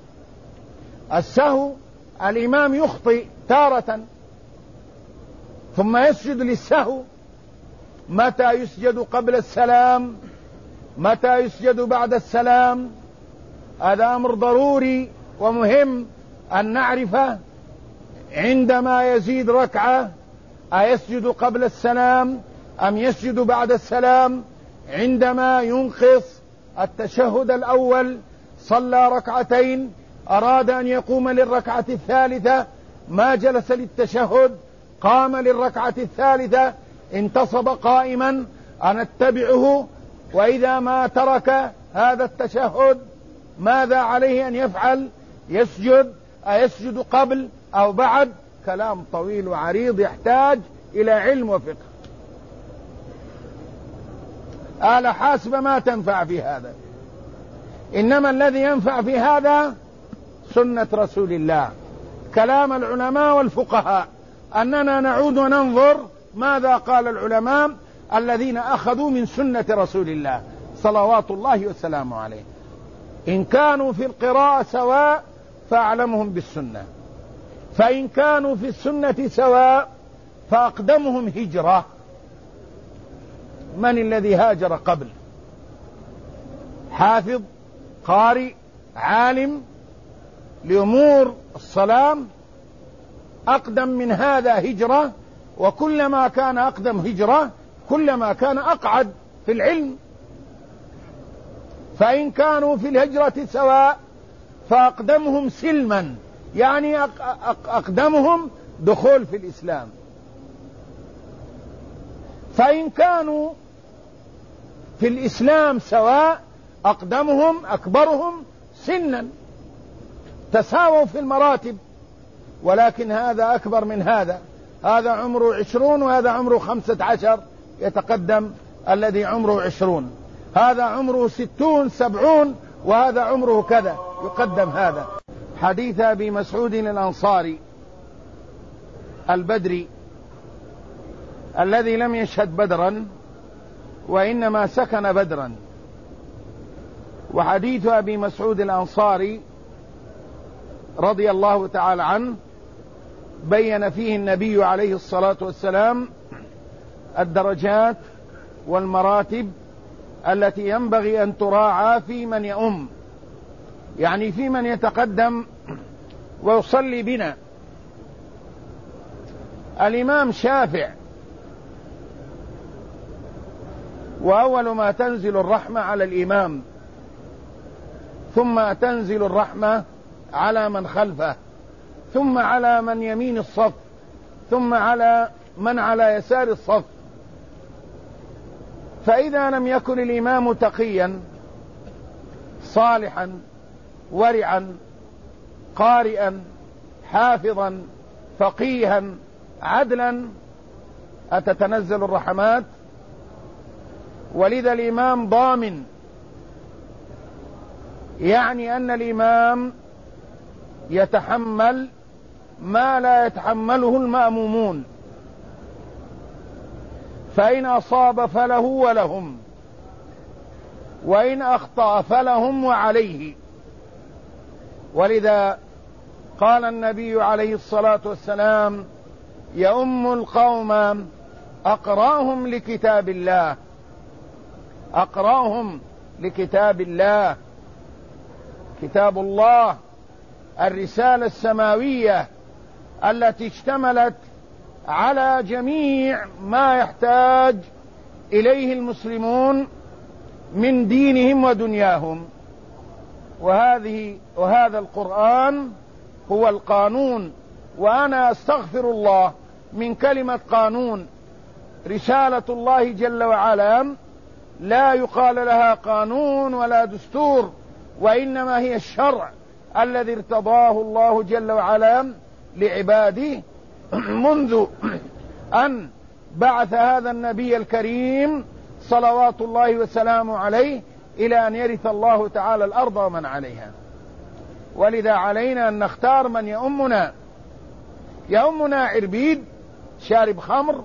السهو الإمام يخطئ تارة ثم يسجد للسهو، متى يسجد قبل السلام، متى يسجد بعد السلام، هذا أمر ضروري ومهم أن نعرفه. عندما يزيد ركعة أيسجد قبل السلام أم يسجد بعد السلام؟ عندما ينقص التشهد الأول صلى 2 أراد أن يقوم للركعة الثالثة ما جلس للتشهد، قام للركعة الثالثة انتصب قائما، أنتبعه. وإذا ما ترك هذا التشهد ماذا عليه أن يفعل؟ يسجد، أيسجد قبل أو بعد؟ كلام طويل وعريض يحتاج إلى علم وفقه. آلة حاسبة ما تنفع في هذا، إنما الذي ينفع في هذا سنة رسول الله، كلام العلماء والفقهاء، أننا نعود وننظر ماذا قال العلماء الذين أخذوا من سنة رسول الله صلوات الله وسلامه عليه. إن كانوا في القراءة سواء فأعلمهم بالسنة، فإن كانوا في السنة سواء فأقدمهم هجرة. من الذي هاجر قبل؟ حافظ، قارئ، عالم لأمور الصلاة، أقدم من هذا هجرة، وكلما كان أقدم هجرة كلما كان أقعد في العلم. فإن كانوا في الهجرة سواء فأقدمهم سلما، يعني أقدمهم دخول في الإسلام. فإن كانوا في الإسلام سواء أقدمهم أكبرهم سنا، تساووا في المراتب، ولكن هذا أكبر من هذا، هذا عمره 20 وهذا عمره 15، يتقدم الذي عمره 20، هذا عمره 60 70 وهذا عمره كذا، يقدم هذا. حديث أبي مسعود الأنصاري البدري الذي لم يشهد بدرا وإنما سكن بدرا. وحديث أبي مسعود الأنصاري رضي الله تعالى عنه بين فيه النبي عليه الصلاة والسلام الدرجات والمراتب التي ينبغي أن تراعى في من يؤم، يعني في من يتقدم ويصلي بنا. الإمام شافع وأول ما تنزل الرحمة على الإمام، ثم تنزل الرحمة على من خلفه، ثم على من يمين الصف، ثم على من على يسار الصف. فإذا لم يكن الإمام تقيا صالحا ورعا قارئا حافظا فقيها عدلا أتتنزل الرحمات. ولذا الإمام ضامن، يعني أن الإمام يتحمل ما لا يتحمله المأمومون، فإن أصاب فله ولهم، وإن أخطأ فلهم وعليه. ولذا قال النبي عليه الصلاة والسلام: يؤم القوم أقراهم لكتاب الله، أقراهم لكتاب الله، كتاب الله، الرسالة السماوية التي اشتملت على جميع ما يحتاج إليه المسلمون من دينهم ودنياهم. وهذا القرآن هو القانون. وأنا أستغفر الله من كلمة قانون. رسالة الله جل وعلا لا يقال لها قانون ولا دستور، وإنما هي الشرع الذي ارتضاه الله جل وعلا لعباده منذ أن بعث هذا النبي الكريم صلوات الله وسلامه عليه إلى أن يرث الله تعالى الأرض ومن عليها. ولذا علينا أن نختار من يؤمنا. يؤمنا عربيد شارب خمر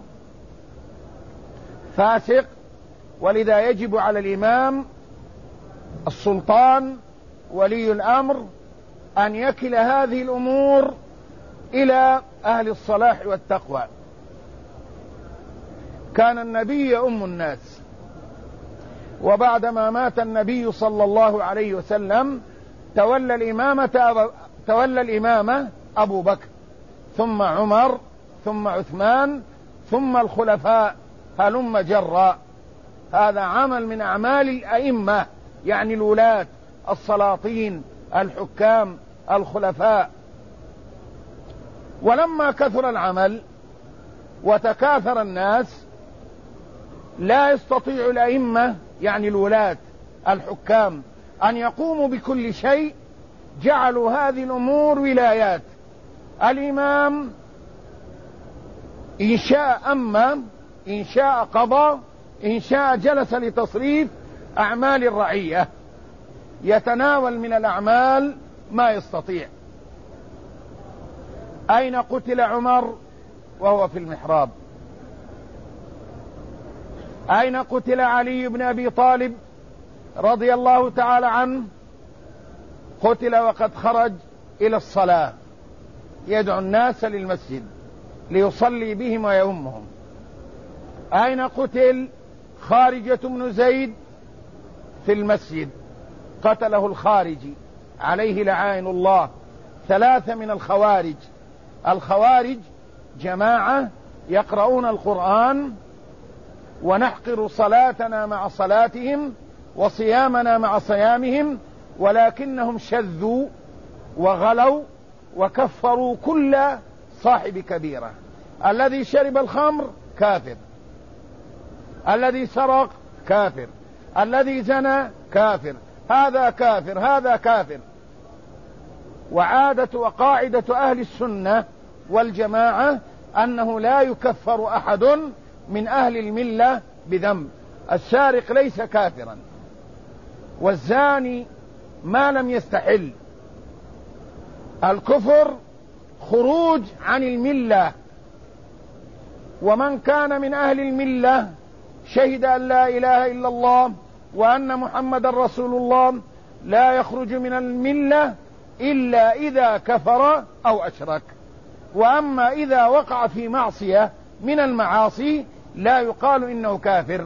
فاسق، ولذا يجب على الإمام السلطان ولي الأمر أن يكل هذه الأمور إلى أهل الصلاح والتقوى. كان النبي يؤم الناس، وبعدما مات النبي صلى الله عليه وسلم تولى الإمامة أبو بكر، ثم عمر، ثم عثمان، ثم الخلفاء هلم جرا. هذا عمل من أعمال الأئمة، يعني الولاة، السلاطين، الحكام، الخلفاء. ولما كثر العمل وتكاثر الناس لا يستطيع الأئمة، يعني الولاة الحكام، أن يقوموا بكل شيء. جعلوا هذه الأمور ولايات. الإمام إن شاء أمم، إن شاء قضى، إن شاء جلس لتصريف أعمال الرعية، يتناول من الأعمال ما يستطيع. أين قتل عمر وهو في المحراب؟ أين قتل علي بن أبي طالب رضي الله تعالى عنه؟ قتل وقد خرج إلى الصلاة يدعو الناس للمسجد ليصلي بهم ويؤمهم. أين قتل خارجة بن زيد؟ في المسجد، قتله الخارجي عليه لعائن الله. 3 من الخوارج. الخوارج جماعة يقرؤون القرآن ونحقر صلاتنا مع صلاتهم وصيامنا مع صيامهم، ولكنهم شذوا وغلوا وكفروا كل صاحب كبيرة. الذي شرب الخمر كافر، الذي سرق كافر، الذي زنى كافر، هذا كافر، هذا كافر. وعادة وقاعدة أهل السنة والجماعة أنه لا يكفر أحد من أهل الملة بذنب. السارق ليس كافرا، والزاني ما لم يستحل. الكفر خروج عن الملة. ومن كان من أهل الملة شهد أن لا إله إلا الله وأن محمد رسول الله لا يخرج من الملة إلا إذا كفر أو أشرك. وأما إذا وقع في معصية من المعاصي لا يقال إنه كافر.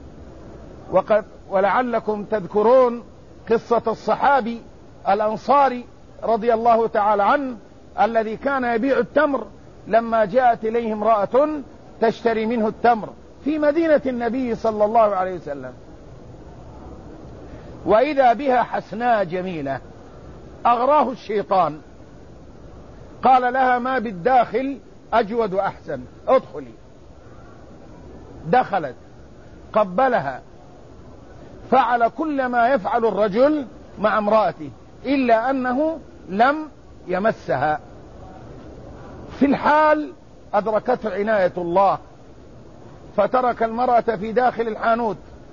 ولعلكم تذكرون قصة الصحابي الأنصاري رضي الله تعالى عنه الذي كان يبيع التمر، لما جاءت إليه امرأة تشتري منه التمر في مدينة النبي صلى الله عليه وسلم، وإذا بها حسناء جميلة، أغراه الشيطان، قال لها: ما بالداخل أجود أحسن، ادخلي. دخلت، قبلها، فعل كل ما يفعل الرجل مع امرأته إلا أنه لم يمسها. في الحال أدركته عناية الله فترك المرأة في داخل الحانوت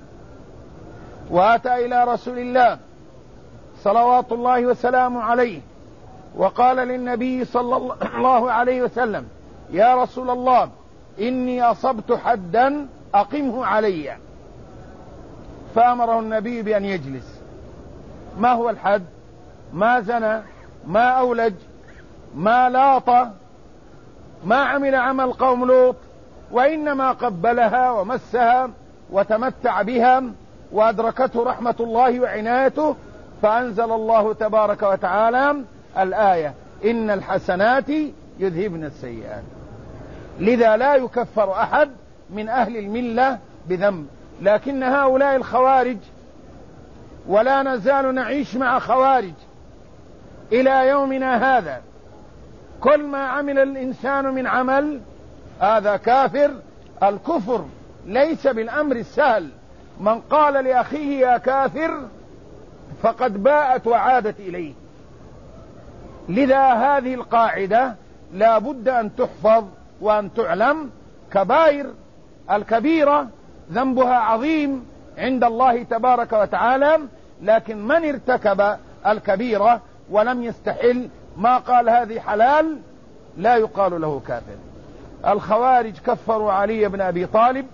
وأتى إلى رسول الله صلوات الله وسلامه عليه وقال للنبي صلى الله عليه وسلم: يا رسول الله، إني أصبت حدا أقمه علي. فأمره النبي بأن يجلس. ما هو الحد؟ ما زنى، ما أولج، ما لاط، ما عمل عمل قوم لوط، وإنما قبلها ومسها وتمتع بها وأدركته رحمة الله وعنايته، فأنزل الله تبارك وتعالى الآية: إن الحسنات يذهبن السيئات. لذا لا يكفر أحد من أهل الملة بذنب. لكن هؤلاء الخوارج، ولا نزال نعيش مع خوارج إلى يومنا هذا، كل ما عمل الإنسان من عمل هذا كافر. الكفر ليس بالأمر السهل. من قال لأخيه يا كافر فقد باءت وعادت إليه. لذا هذه القاعدة لا بد أن تحفظ وأن تعلم. كبائر الكبيرة ذنبها عظيم عند الله تبارك وتعالى، لكن من ارتكب الكبيرة ولم يستحل ما قال هذه حلال لا يقال له كافر. الخوارج كفروا علي بن أبي طالب،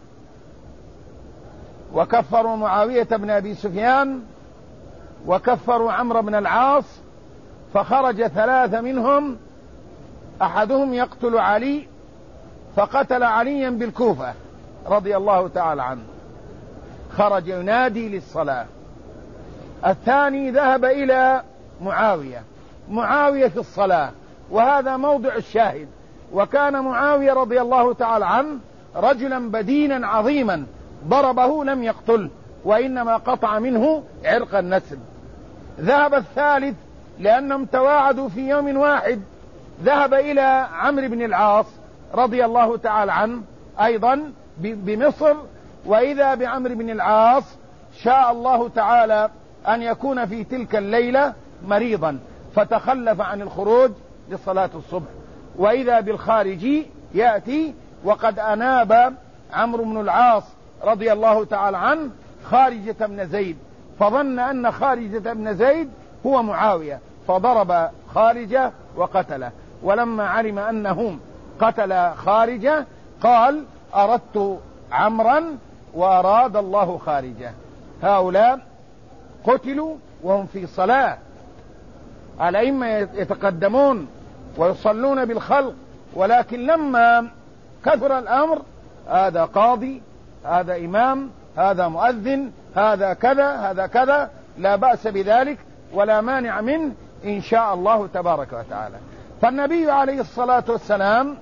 وكفروا معاوية بن أبي سفيان، وكفروا عمرو بن العاص، فخرج 3 منهم، أحدهم يقتل علي فقتل عليا بالكوفة رضي الله تعالى عنه، خرج ينادي للصلاة. الثاني ذهب إلى معاوية في الصلاة، وهذا موضع الشاهد. وكان معاوية رضي الله تعالى عنه رجلا بدينا عظيما، ضربه لم يقتله وإنما قطع منه عرق النسل. ذهب الثالث لأنهم تواعدوا في يوم واحد، ذهب إلى عمرو بن العاص رضي الله تعالى عنه أيضا بمصر، وإذا بعمرو بن العاص شاء الله تعالى أن يكون في تلك الليلة مريضا فتخلف عن الخروج لصلاة الصبح، وإذا بالخارجي يأتي وقد أناب عمرو بن العاص رضي الله تعالى عنه خارجة بن زيد، فظن أن خارجة بن زيد هو معاوية فضرب خارجة وقتله. ولما علم أنهم قتل خارجة قال: أردت عمرا وأراد الله خارجة. هؤلاء قتلوا وهم في صلاة. الأئمة يتقدمون ويصلون بالخلق، ولكن لما كثر الأمر هذا قاضي، هذا إمام، هذا مؤذن، هذا كذا، هذا كذا، لا بأس بذلك ولا مانع منه إن شاء الله تبارك وتعالى. فالنبي عليه الصلاة والسلام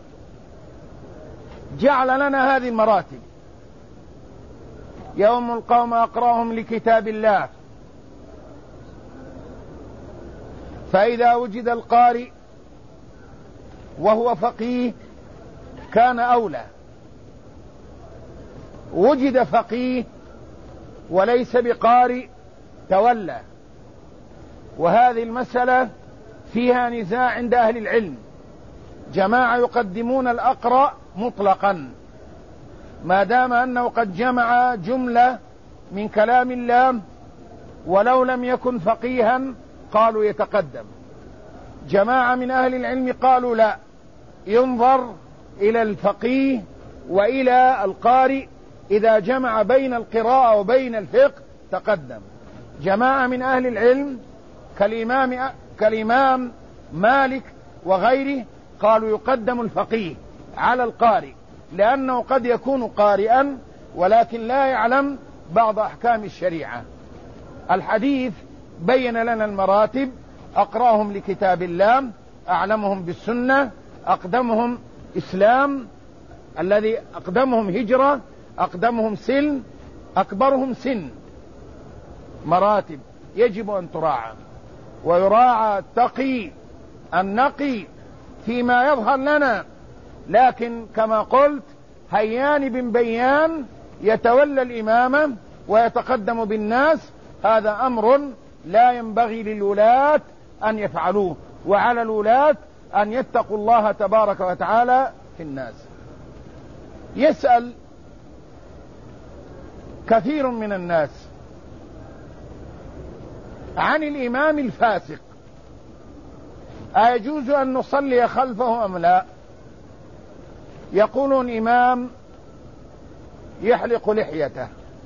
جعل لنا هذه المراتب: يوم القوم أقرأهم لكتاب الله، فإذا وجد القارئ وهو فقيه كان أولى، وجد فقيه وليس بقارئ تولى. وهذه المسألة فيها نزاع عند أهل العلم. جماعة يقدمون الأقرأ مطلقا ما دام أنه قد جمع جملة من كلام الله، ولو لم يكن فقيها قالوا يتقدم. جماعة من أهل العلم قالوا لا، ينظر إلى الفقيه وإلى القارئ، إذا جمع بين القراءة وبين الفقه تقدم. جماعة من أهل العلم كالإمام مالك وغيره قالوا يقدم الفقيه على القارئ، لأنه قد يكون قارئا ولكن لا يعلم بعض أحكام الشريعة. الحديث بين لنا المراتب: أقرأهم لكتاب الله، أعلمهم بالسنة، أقدمهم إسلام، الذي أقدمهم هجرة، أقدمهم سلم، أكبرهم سن. مراتب يجب أن تراعى، ويراعى التقي النقي فيما يظهر لنا. لكن كما قلت هيان بن بيان يتولى الإمامة ويتقدم بالناس، هذا أمر لا ينبغي للولاة أن يفعلوه، وعلى الولاة أن يتقوا الله تبارك وتعالى في الناس. يسأل كثير من الناس عن الإمام الفاسق، أيجوز أن نصلي خلفه أم لا؟ يقولون إمام يحلق لحيته،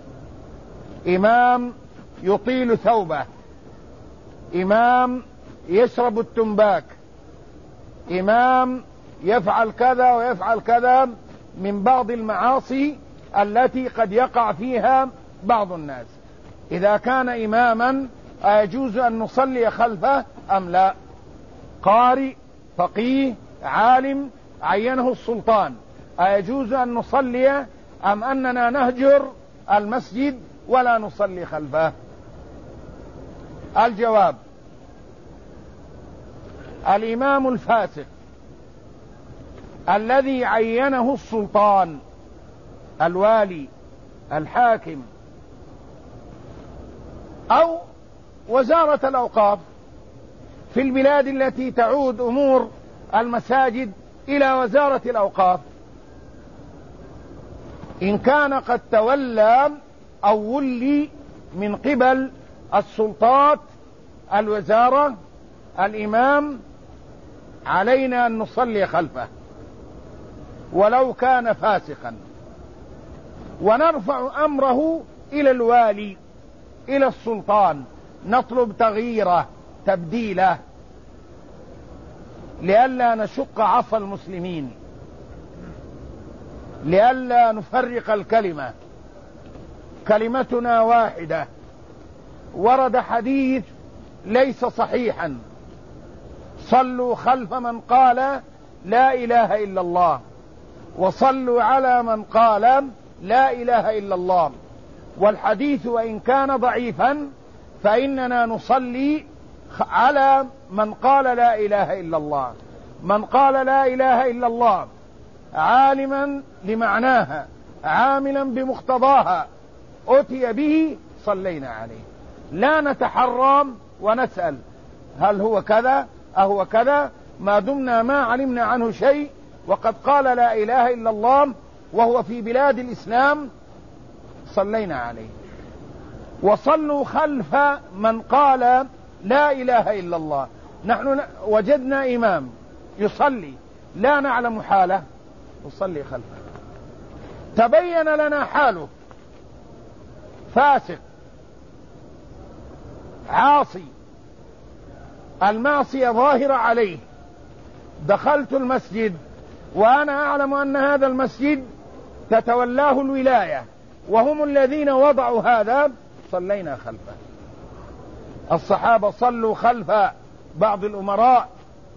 إمام يطيل ثوبه، إمام يشرب التنباك، إمام يفعل كذا ويفعل كذا من بعض المعاصي التي قد يقع فيها بعض الناس. إذا كان إماما أيجوز أن نصلي خلفه أم لا؟ قارئ فقيه عالم عينه السلطان، أيجوز أن نصلي أم أننا نهجر المسجد ولا نصلي خلفه؟ الجواب: الإمام الفاسق الذي عينه السلطان، الوالي، الحاكم، أو وزارة الأوقاف في البلاد التي تعود أمور المساجد إلى وزارة الأوقاف، إن كان قد تولى أو ولي من قبل السلطات الوزارة الإمام، علينا أن نصلي خلفه ولو كان فاسقا، ونرفع أمره إلى الوالي، إلى السلطان، نطلب تغييره تبديله، لئلا نشق عصا المسلمين، لئلا نفرق الكلمة، كلمتنا واحدة. ورد حديث ليس صحيحا: صلوا خلف من قال لا إله إلا الله، وصلوا على من قال لا إله إلا الله. والحديث وإن كان ضعيفا فإننا نصلي على من قال لا إله إلا الله. من قال لا إله إلا الله عالما لمعناها عاملا بمقتضاها أتي به صلينا عليه، لا نتحرم ونسأل هل هو كذا أهو كذا، ما دمنا ما علمنا عنه شيء وقد قال لا إله إلا الله وهو في بلاد الإسلام صلينا عليه. وصلوا خلف من قال لا إله إلا الله. نحن وجدنا إمام يصلي لا نعلم حاله، نصلي خلفه. تبين لنا حاله فاسق عاصي، المعصية ظاهرة عليه، دخلت المسجد وأنا أعلم أن هذا المسجد تتولاه الولاية وهم الذين وضعوا هذا، صلينا خلفه. الصحابة صلوا خلف بعض الأمراء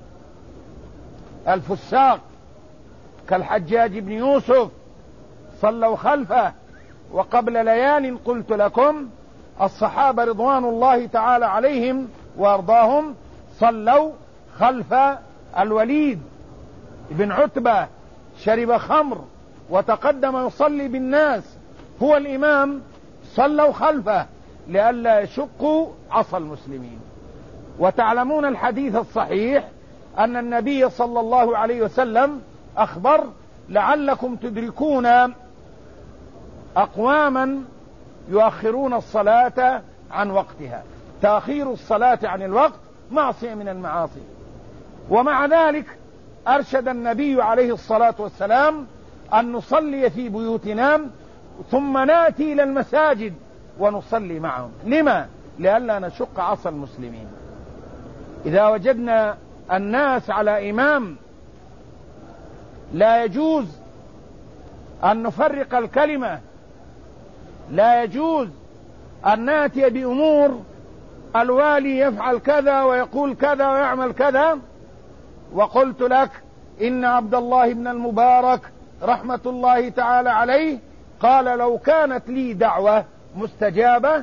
الفساق كالحجاج بن يوسف، صلوا خلفه. وقبل ليال قلت لكم الصحابة رضوان الله تعالى عليهم وارضاهم صلوا خلف الوليد بن عتبة، شرب خمر وتقدم يصلي بالناس، هو الإمام، صلوا خلفه لئلا يشقوا عصا المسلمين. وتعلمون الحديث الصحيح أن النبي صلى الله عليه وسلم أخبر: لعلكم تدركون أقواما يؤخرون الصلاة عن وقتها. تأخير الصلاة عن الوقت معصية من المعاصي. ومع ذلك أرشد النبي عليه الصلاة والسلام أن نصلي في بيوتنا ثم نأتي إلى المساجد ونصلي معهم. لما؟ لئلا نشق عصا المسلمين. إذا وجدنا الناس على إمام لا يجوز أن نفرق الكلمة، لا يجوز أن نأتي بأمور الوالي يفعل كذا ويقول كذا ويعمل كذا. وقلت لك إن عبد الله بن المبارك رحمة الله تعالى عليه قال: لو كانت لي دعوة مستجابة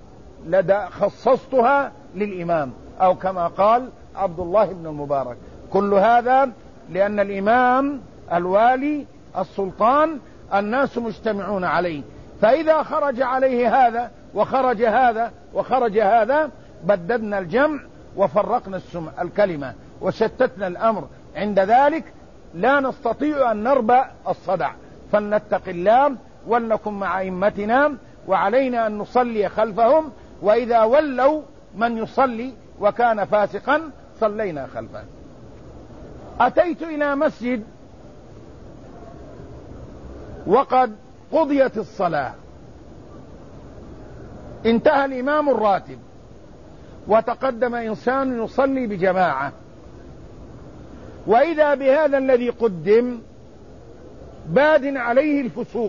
خصصتها للإمام، أو كما قال عبد الله بن المبارك. كل هذا لأن الإمام الوالي السلطان الناس مجتمعون عليه، فإذا خرج عليه هذا وخرج هذا وخرج هذا بددنا الجمع وفرقنا الكلمة. وشتتنا الأمر، عند ذلك لا نستطيع أن نربى الصدع، فلنتق الله ولنكن مع أئمتنا، وعلينا أن نصلي خلفهم، وإذا ولوا من يصلي وكان فاسقا صلينا خلفه. أتيت إلى مسجد وقد قضيت الصلاة، انتهى الإمام الراتب وتقدم إنسان يصلي بجماعة، وإذا بهذا الذي قدم باد عليه الفسوق،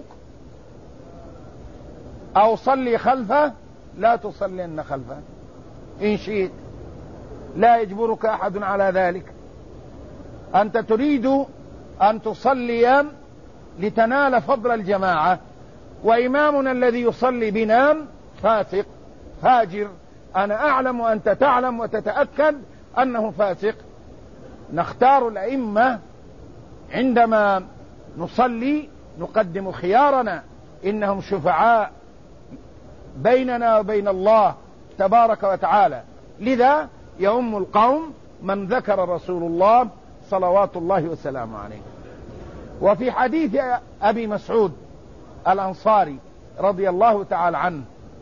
أو صلي خلفه لا تصلين خلفه إن شئت، لا يجبرك أحد على ذلك. أنت تريد أن تصلي لتنال فضل الجماعة، وإمامنا الذي يصلي بنا فاسق فاجر، أنا أعلم وأنت تعلم وتتأكد أنه فاسق. نختار الأئمة عندما نصلي، نقدم خيارنا، إنهم شفعاء بيننا وبين الله تبارك وتعالى. لذا يؤم القوم من ذكر رسول الله صلوات الله وسلامه عليه. وفي حديث أبي مسعود الأنصاري رضي الله تعالى عنه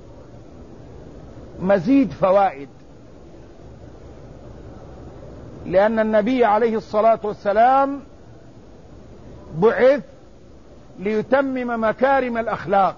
مزيد فوائد، لأن النبي عليه الصلاة والسلام بعث ليتمم مكارم الأخلاق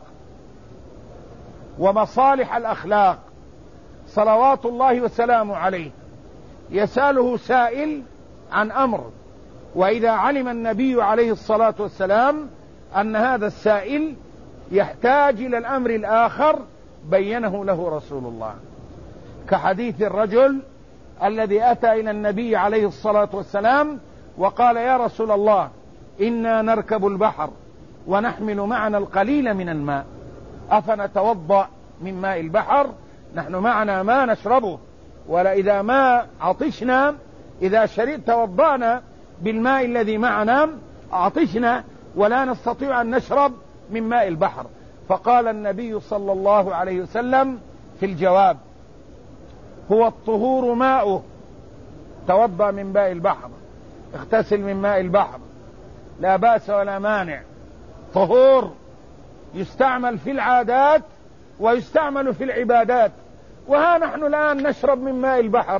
ومصالح الأخلاق صلوات الله وسلامه عليه. يسأله سائل عن أمر، وإذا علم النبي عليه الصلاة والسلام أن هذا السائل يحتاج إلى الأمر الآخر بينه له رسول الله، كحديث الرجل الذي أتى إلى النبي عليه الصلاة والسلام وقال: يا رسول الله، إنا نركب البحر ونحمل معنا القليل من الماء، أفنتوضأ من ماء البحر؟ نحن معنا ما نشربه، ولا إذا ما عطشنا إذا توضأنا بالماء الذي معنا عطشنا ولا نستطيع أن نشرب من ماء البحر. فقال النبي صلى الله عليه وسلم في الجواب: هو الطهور ماؤه، توضأ من ماء البحر، اغتسل من ماء البحر، لا بأس ولا مانع، طهور يستعمل في العادات ويستعمل في العبادات. وها نحن الآن نشرب من ماء البحر.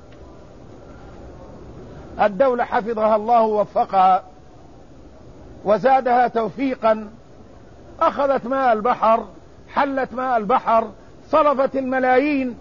الدولة حفظها الله ووفقها وزادها توفيقا، أخذت ماء البحر، حلت ماء البحر، صرفت الملايين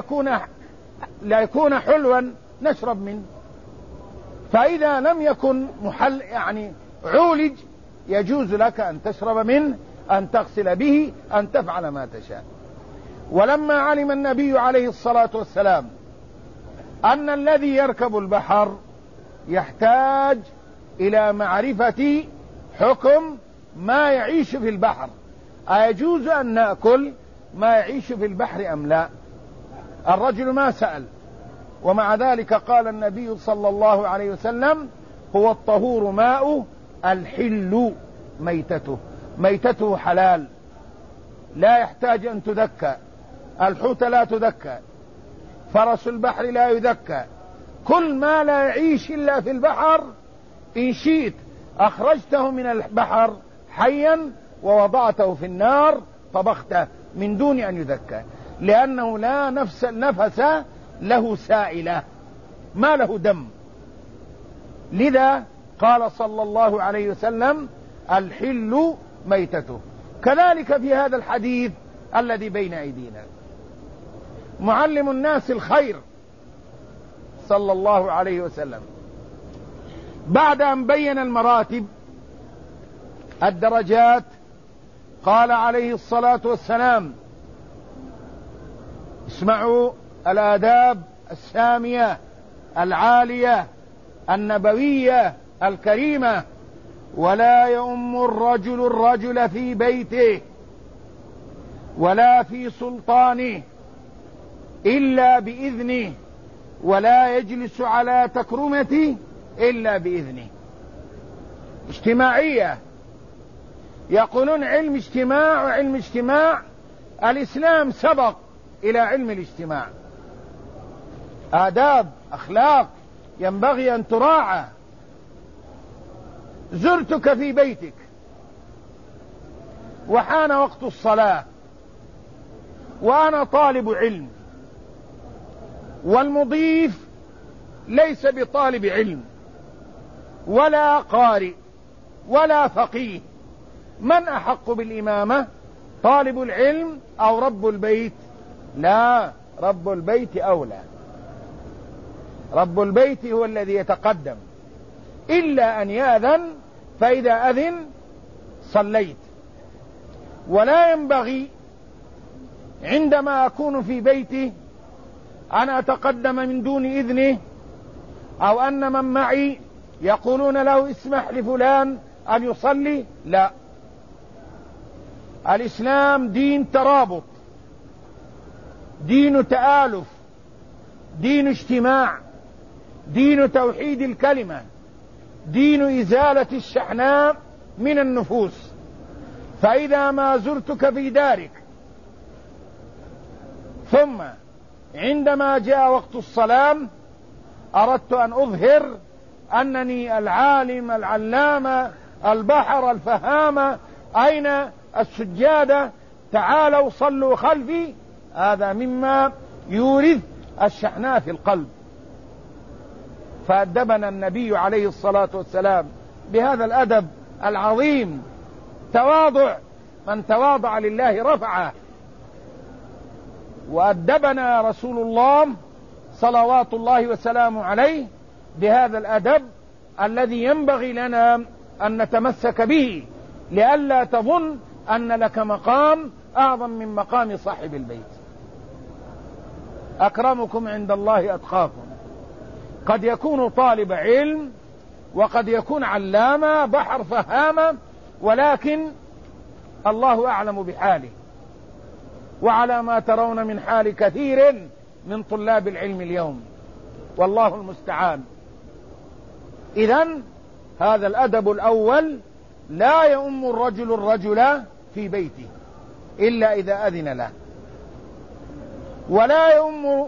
ليكون حلوا نشرب منه. فإذا لم يكن محل عولج، يجوز لك أن تشرب منه، أن تغسل به، أن تفعل ما تشاء. ولما علم النبي عليه الصلاة والسلام أن الذي يركب البحر يحتاج إلى معرفة حكم ما يعيش في البحر، أيجوز أن نأكل ما يعيش في البحر أم لا؟ الرجل ما سأل، ومع ذلك قال النبي صلى الله عليه وسلم: هو الطهور ماؤه، الحل ميتته، ميتته حلال لا يحتاج أن تذكى، الحوت لا تذكى، فرس البحر لا يذكى، كل ما لا يعيش إلا في البحر إن شئت أخرجته من البحر حيا ووضعته في النار طبخته من دون أن يذكى، لأنه لا نفس له سائلة، ما له دم. لذا قال صلى الله عليه وسلم: الحل ميتته. كذلك في هذا الحديث الذي بين أيدينا معلم الناس الخير صلى الله عليه وسلم بعد أن بين المراتب الدرجات قال عليه الصلاة والسلام: اسمعوا الآداب السامية العالية النبوية الكريمة: ولا يؤم الرجل في بيته ولا في سلطانه إلا بإذنه، ولا يجلس على تكرمته إلا بإذنه. اجتماعية، يقولون علم اجتماع وعلم اجتماع، الإسلام سبق إلى علم الاجتماع، آداب أخلاق ينبغي أن تراعى. زرتك في بيتك وحان وقت الصلاة وأنا طالب علم، والمضيف ليس بطالب علم ولا قارئ ولا فقيه، من أحق بالإمامة؟ طالب العلم أو رب البيت؟ لا، رب البيت أولى. رب البيت هو الذي يتقدم، إلا أن يأذن، فإذا أذن صليت. ولا ينبغي عندما أكون في بيتي أن أتقدم من دون إذنه، أو أن من معي يقولون له اسمح لفلان أن يصلي. لا، الإسلام دين ترابط، دين تآلف، دين اجتماع، دين توحيد الكلمة، دين إزالة الشحناء من النفوس. فإذا ما زرتك في دارك ثم عندما جاء وقت الصلاة أردت أن أظهر أنني العالم العلامة البحر الفهامة، أين السجادة؟ تعالوا صلوا خلفي، هذا مما يورث الشحناء في القلب. فأدبنا النبي عليه الصلاة والسلام بهذا الأدب العظيم، تواضع، من تواضع لله رفعه. وأدبنا رسول الله صلوات الله وسلامه عليه بهذا الأدب الذي ينبغي لنا أن نتمسك به، لئلا تظن أن لك مقام أعظم من مقام صاحب البيت. أكرمكم عند الله أتقاكم. قد يكون طالب علم وقد يكون علامة بحر فهامة، ولكن الله أعلم بحاله، وعلى ما ترون من حال كثير من طلاب العلم اليوم، والله المستعان. إذن هذا الأدب الأول: لا يؤم الرجل في بيته إلا إذا أذن له، ولا يؤم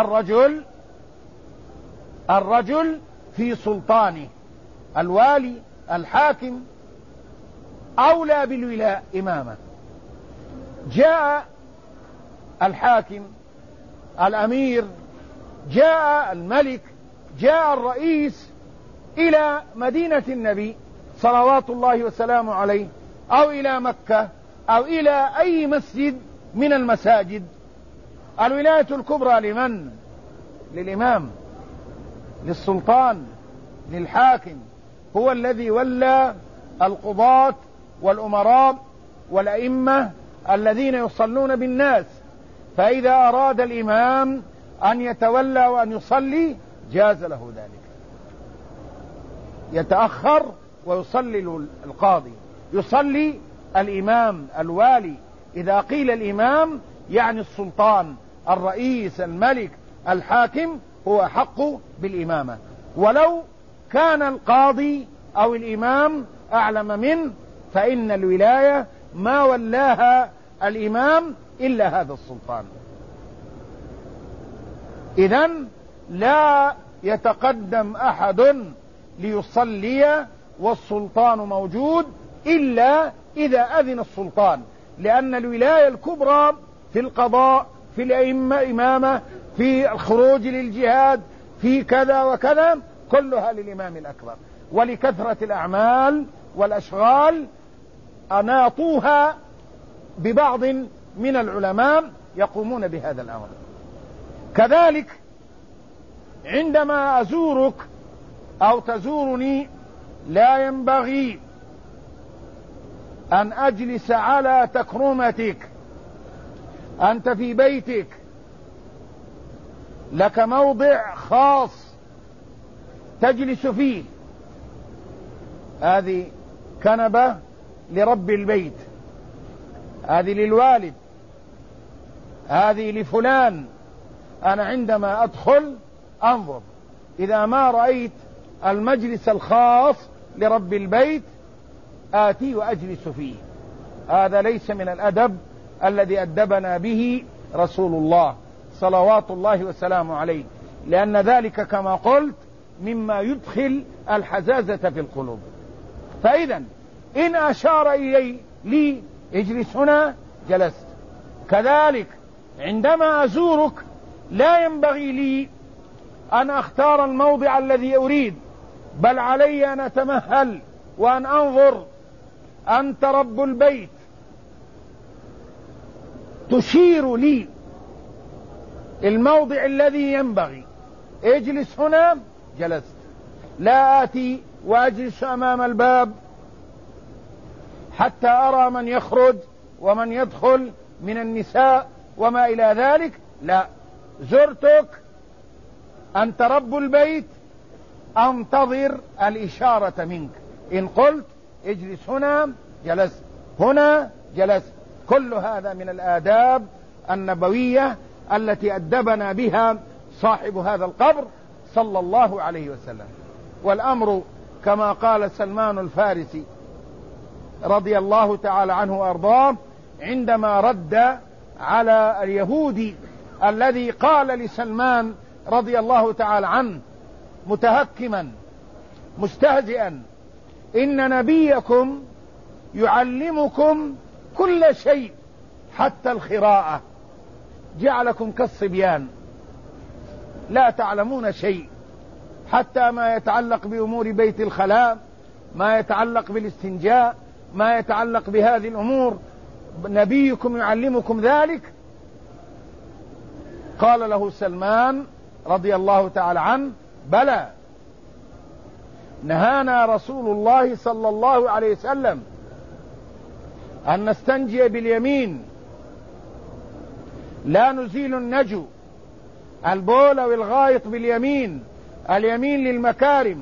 الرجل في سلطانه. الوالي الحاكم أولى بالولاء إمامه. جاء الحاكم، الأمير، جاء الملك، جاء الرئيس إلى مدينة النبي صلوات الله وسلامه عليه، أو إلى مكة، أو إلى أي مسجد من المساجد. الولاية الكبرى لمن؟ للإمام، للسلطان، للحاكم. هو الذي ولى القضاة والأمراء والأئمة الذين يصلون بالناس. فإذا أراد الإمام أن يتولى وأن يصلي جاز له ذلك، يتأخر ويصلي القاضي، يصلي الإمام الوالي. إذا قيل الإمام يعني السلطان، الرئيس، الملك، الحاكم هو حق بالإمامة، ولو كان القاضي أو الإمام أعلم منه، فإن الولاية ما ولاها الإمام إلا هذا السلطان. إذن لا يتقدم أحد ليصلي والسلطان موجود إلا إذا أذن السلطان، لأن الولاية الكبرى في القضاء، في الأئمة إمامة، في الخروج للجهاد، في كذا وكذا، كلها للإمام الأكبر. ولكثرة الأعمال والأشغال أناطوها ببعض من العلماء يقومون بهذا الأمر. كذلك عندما أزورك أو تزورني لا ينبغي أن أجلس على تكرمتك. أنت في بيتك، لك موضع خاص تجلس فيه، هذه كنبة لرب البيت، هذه للوالد، هذه لفلان. أنا عندما أدخل أنظر، إذا ما رأيت المجلس الخاص لرب البيت آتي وأجلس فيه. هذا ليس من الأدب الذي أدبنا به رسول الله صلوات الله وسلامه عليه، لأن ذلك كما قلت مما يدخل الحزازة في القلوب. فإذا إن أشار لي اجلس هنا جلست. كذلك عندما أزورك لا ينبغي لي أن أختار الموضع الذي أريد، بل علي أن أتمهل وأن أنظر. أنت رب البيت، تشير لي الموضع الذي ينبغي، اجلس هنا جلست. لا آتي وأجلس أمام الباب حتى أرى من يخرج ومن يدخل من النساء وما إلى ذلك. لا، زرتك، أنت رب البيت، أنتظر الإشارة منك. إن قلت اجلس هنا جلست، هنا جلست. كل هذا من الآداب النبوية التي أدبنا بها صاحب هذا القبر صلى الله عليه وسلم. والأمر كما قال سلمان الفارسي رضي الله تعالى عنه وأرضاه عندما رد على اليهودي الذي قال لسلمان رضي الله تعالى عنه متهكما مستهزئا: إن نبيكم يعلمكم كل شيء حتى الخراءة، جعلكم كالصبيان لا تعلمون شيء، حتى ما يتعلق بأمور بيت الخلاء، ما يتعلق بالاستنجاء، ما يتعلق بهذه الأمور، نبيكم يعلمكم ذلك. قال له سلمان رضي الله تعالى عنه: بلى، نهانا رسول الله صلى الله عليه وسلم أن نستنجي باليمين، لا نزيل النجو، البول والغائط باليمين، اليمين للمكارم،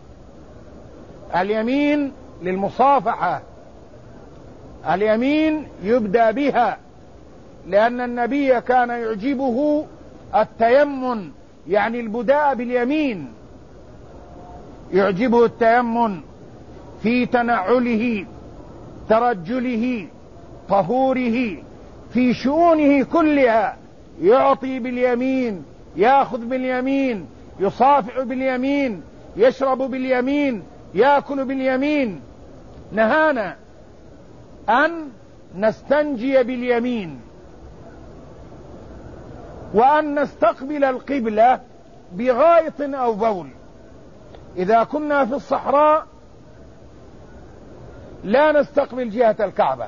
اليمين للمصافحة، اليمين يبدأ بها، لأن النبي كان يعجبه التيمن، يعني البداء باليمين، يعجبه التيمن في تنعله، ترجله، طهوره، في شؤونه كلها، يعطي باليمين، يأخذ باليمين، يصافح باليمين، يشرب باليمين، يأكل باليمين. نهانا أن نستنجي باليمين، وأن نستقبل القبلة بغائط أو بول. إذا كنا في الصحراء لا نستقبل جهة الكعبة،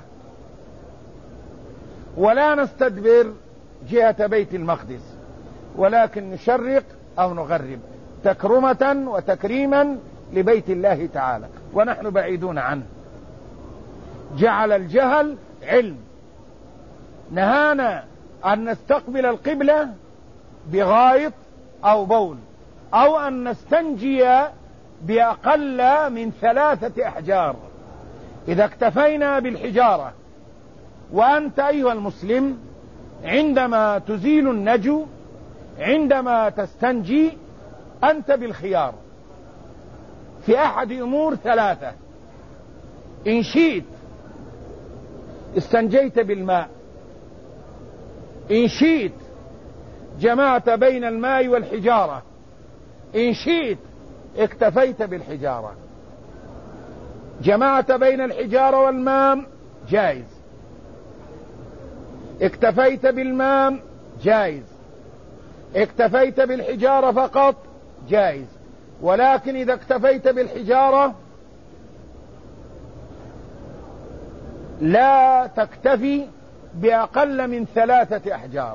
ولا نستدبر جهة بيت المقدس، ولكن نشرق أو نغرب تكرمة وتكريما لبيت الله تعالى، ونحن بعيدون عنه. جعل الجهل علم. نهانا أن نستقبل القبلة بغائط أو بول، أو أن نستنجي بأقل من 3 أحجار. إذا اكتفينا بالحجارة، وأنت أيها المسلم عندما تزيل النجو، عندما تستنجي، أنت بالخيار في أحد أمور 3: إن شئت استنجيت بالماء، إن شئت جمعت بين الماء والحجارة، إن شئت اكتفيت بالحجارة. جمعت بين الحجارة والماء جائز، اكتفيت بالماء جائز، اكتفيت بالحجارة فقط جائز. ولكن إذا اكتفيت بالحجارة لا تكتفي بأقل من 3 أحجار.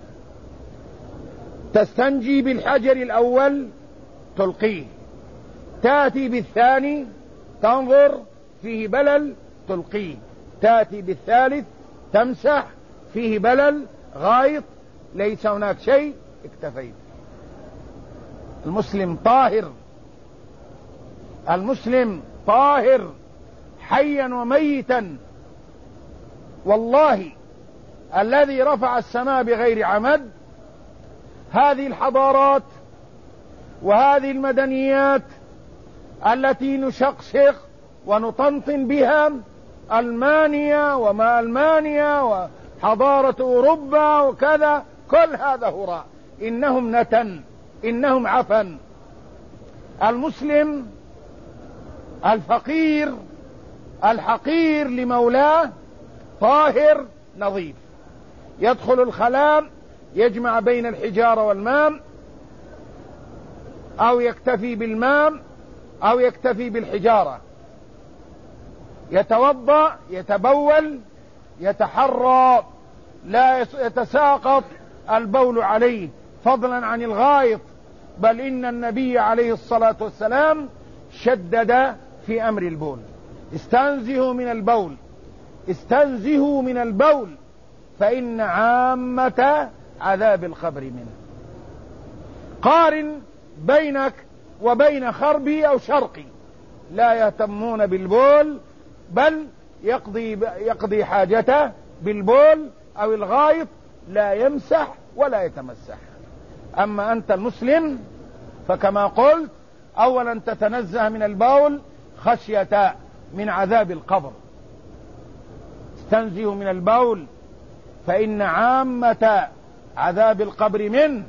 تستنجي بالحجر الأول تلقيه، تأتي بالثاني تنظر فيه بلل تلقيه، تأتي بالثالث تمسح فيه بلل غائط ليس هناك شيء، اكتفيت. المسلم طاهر، المسلم طاهر حيا وميتا. والله الذي رفع السماء بغير عمد، هذه الحضارات وهذه المدنيات التي نشقشق ونطنطن بها، ألمانيا وما ألمانيا وحضارة أوروبا وكذا، كل هذا هراء. إنهم نتن، إنهم عفن. المسلم الفقير الحقير لمولاه طاهر نظيف، يدخل الخلاء يجمع بين الحجارة والماء، أو يكتفي بالماء أو يكتفي بالحجارة، يتوضأ يتبول يتحرى، لا يتساقط البول عليه فضلا عن الغائط، بل إن النبي عليه الصلاة والسلام شدد في أمر البول. استنزهوا من البول، استنزهوا من البول فإن عامة عذاب القبر منه. قارن بينك وبين خربي أو شرقي لا يهتمون بالبول، بل يقضي حاجته بالبول أو الغائط، لا يمسح ولا يتمسح. أما أنت المسلم فكما قلت أولا تتنزه من البول خشية من عذاب القبر، استنزه من البول فإن عامة عذاب القبر منه.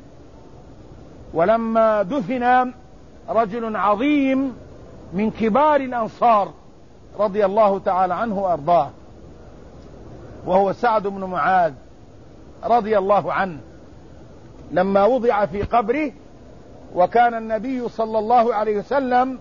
ولما دفن رجل عظيم من كبار الأنصار رضي الله تعالى عنه وأرضاه، وهو سعد بن معاذ رضي الله عنه، لما وضع في قبره وكان النبي صلى الله عليه وسلم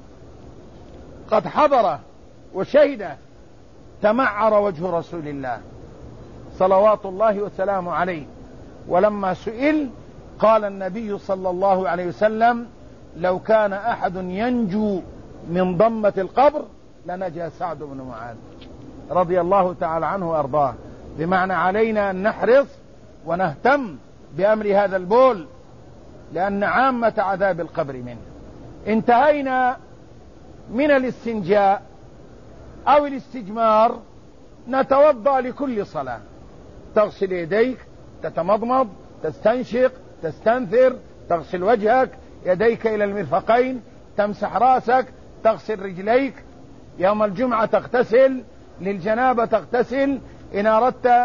قد حضر وشهد، تمعر وجه رسول الله صلوات الله وسلامه عليه، ولما سئل قال النبي صلى الله عليه وسلم: لو كان أحد ينجو من ضمة القبر لنجا سعد بن معاذ رضي الله تعالى عنه وأرضاه. بمعنى علينا أن نحرص ونهتم بأمر هذا البول، لأن عامة عذاب القبر منه. انتهينا من الاستنجاء أو الاستجمار، نتوضأ لكل صلاة، تغسل يديك، تتمضمض، تستنشق، تستنثر، تغسل وجهك، يديك إلى المرفقين، تمسح رأسك، تغسل رجليك، يوم الجمعة تغتسل، للجنابة تغتسل، إن أردت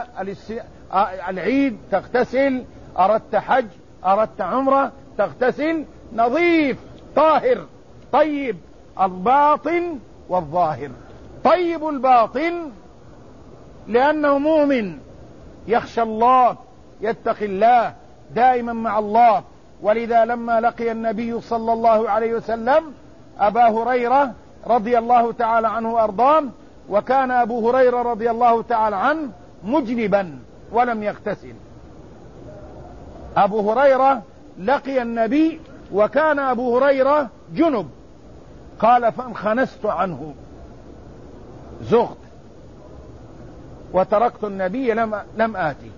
العيد تغتسل، أردت حج، أردت عمرة تغتسل، نظيف طاهر طيب الباطن والظاهر. طيب الباطن لأنه مؤمن يخشى الله يتقي الله دائما مع الله، ولذا لما لقي النبي صلى الله عليه وسلم أبا هريرة رضي الله تعالى عنه وأرضاه، وكان أبو هريرة رضي الله تعالى عنه مجنبا ولم يغتسل. أبو هريرة لقي النبي وكان أبو هريرة جنب، قال: فانخنست عنه، زغت وتركت النبي لم آتي.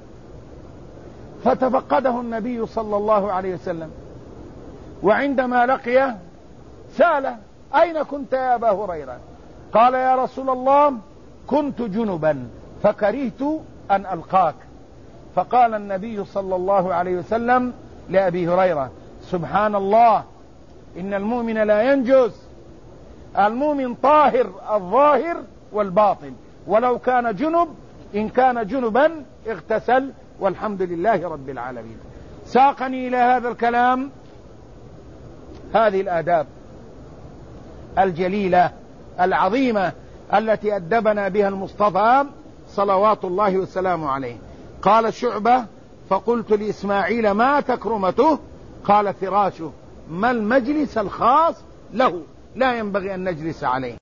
فتفقده النبي صلى الله عليه وسلم، وعندما لقيه سأله: أين كنت يا أبا هريرة؟ قال: يا رسول الله كنت جنبا فكرهت أن ألقاك. فقال النبي صلى الله عليه وسلم لأبي هريرة: سبحان الله، إن المؤمن لا ينجس، المؤمن طاهر الظاهر والباطن، ولو كان جنب إن كان جنبا اغتسل، والحمد لله رب العالمين. ساقني إلى هذا الكلام هذه الآداب الجليلة العظيمة التي أدبنا بها المصطفى صلوات الله وسلامه عليه. قال شعبة: فقلت لإسماعيل: ما تكرمته؟ قال: فراشه، ما المجلس الخاص له، لا ينبغي أن نجلس عليه.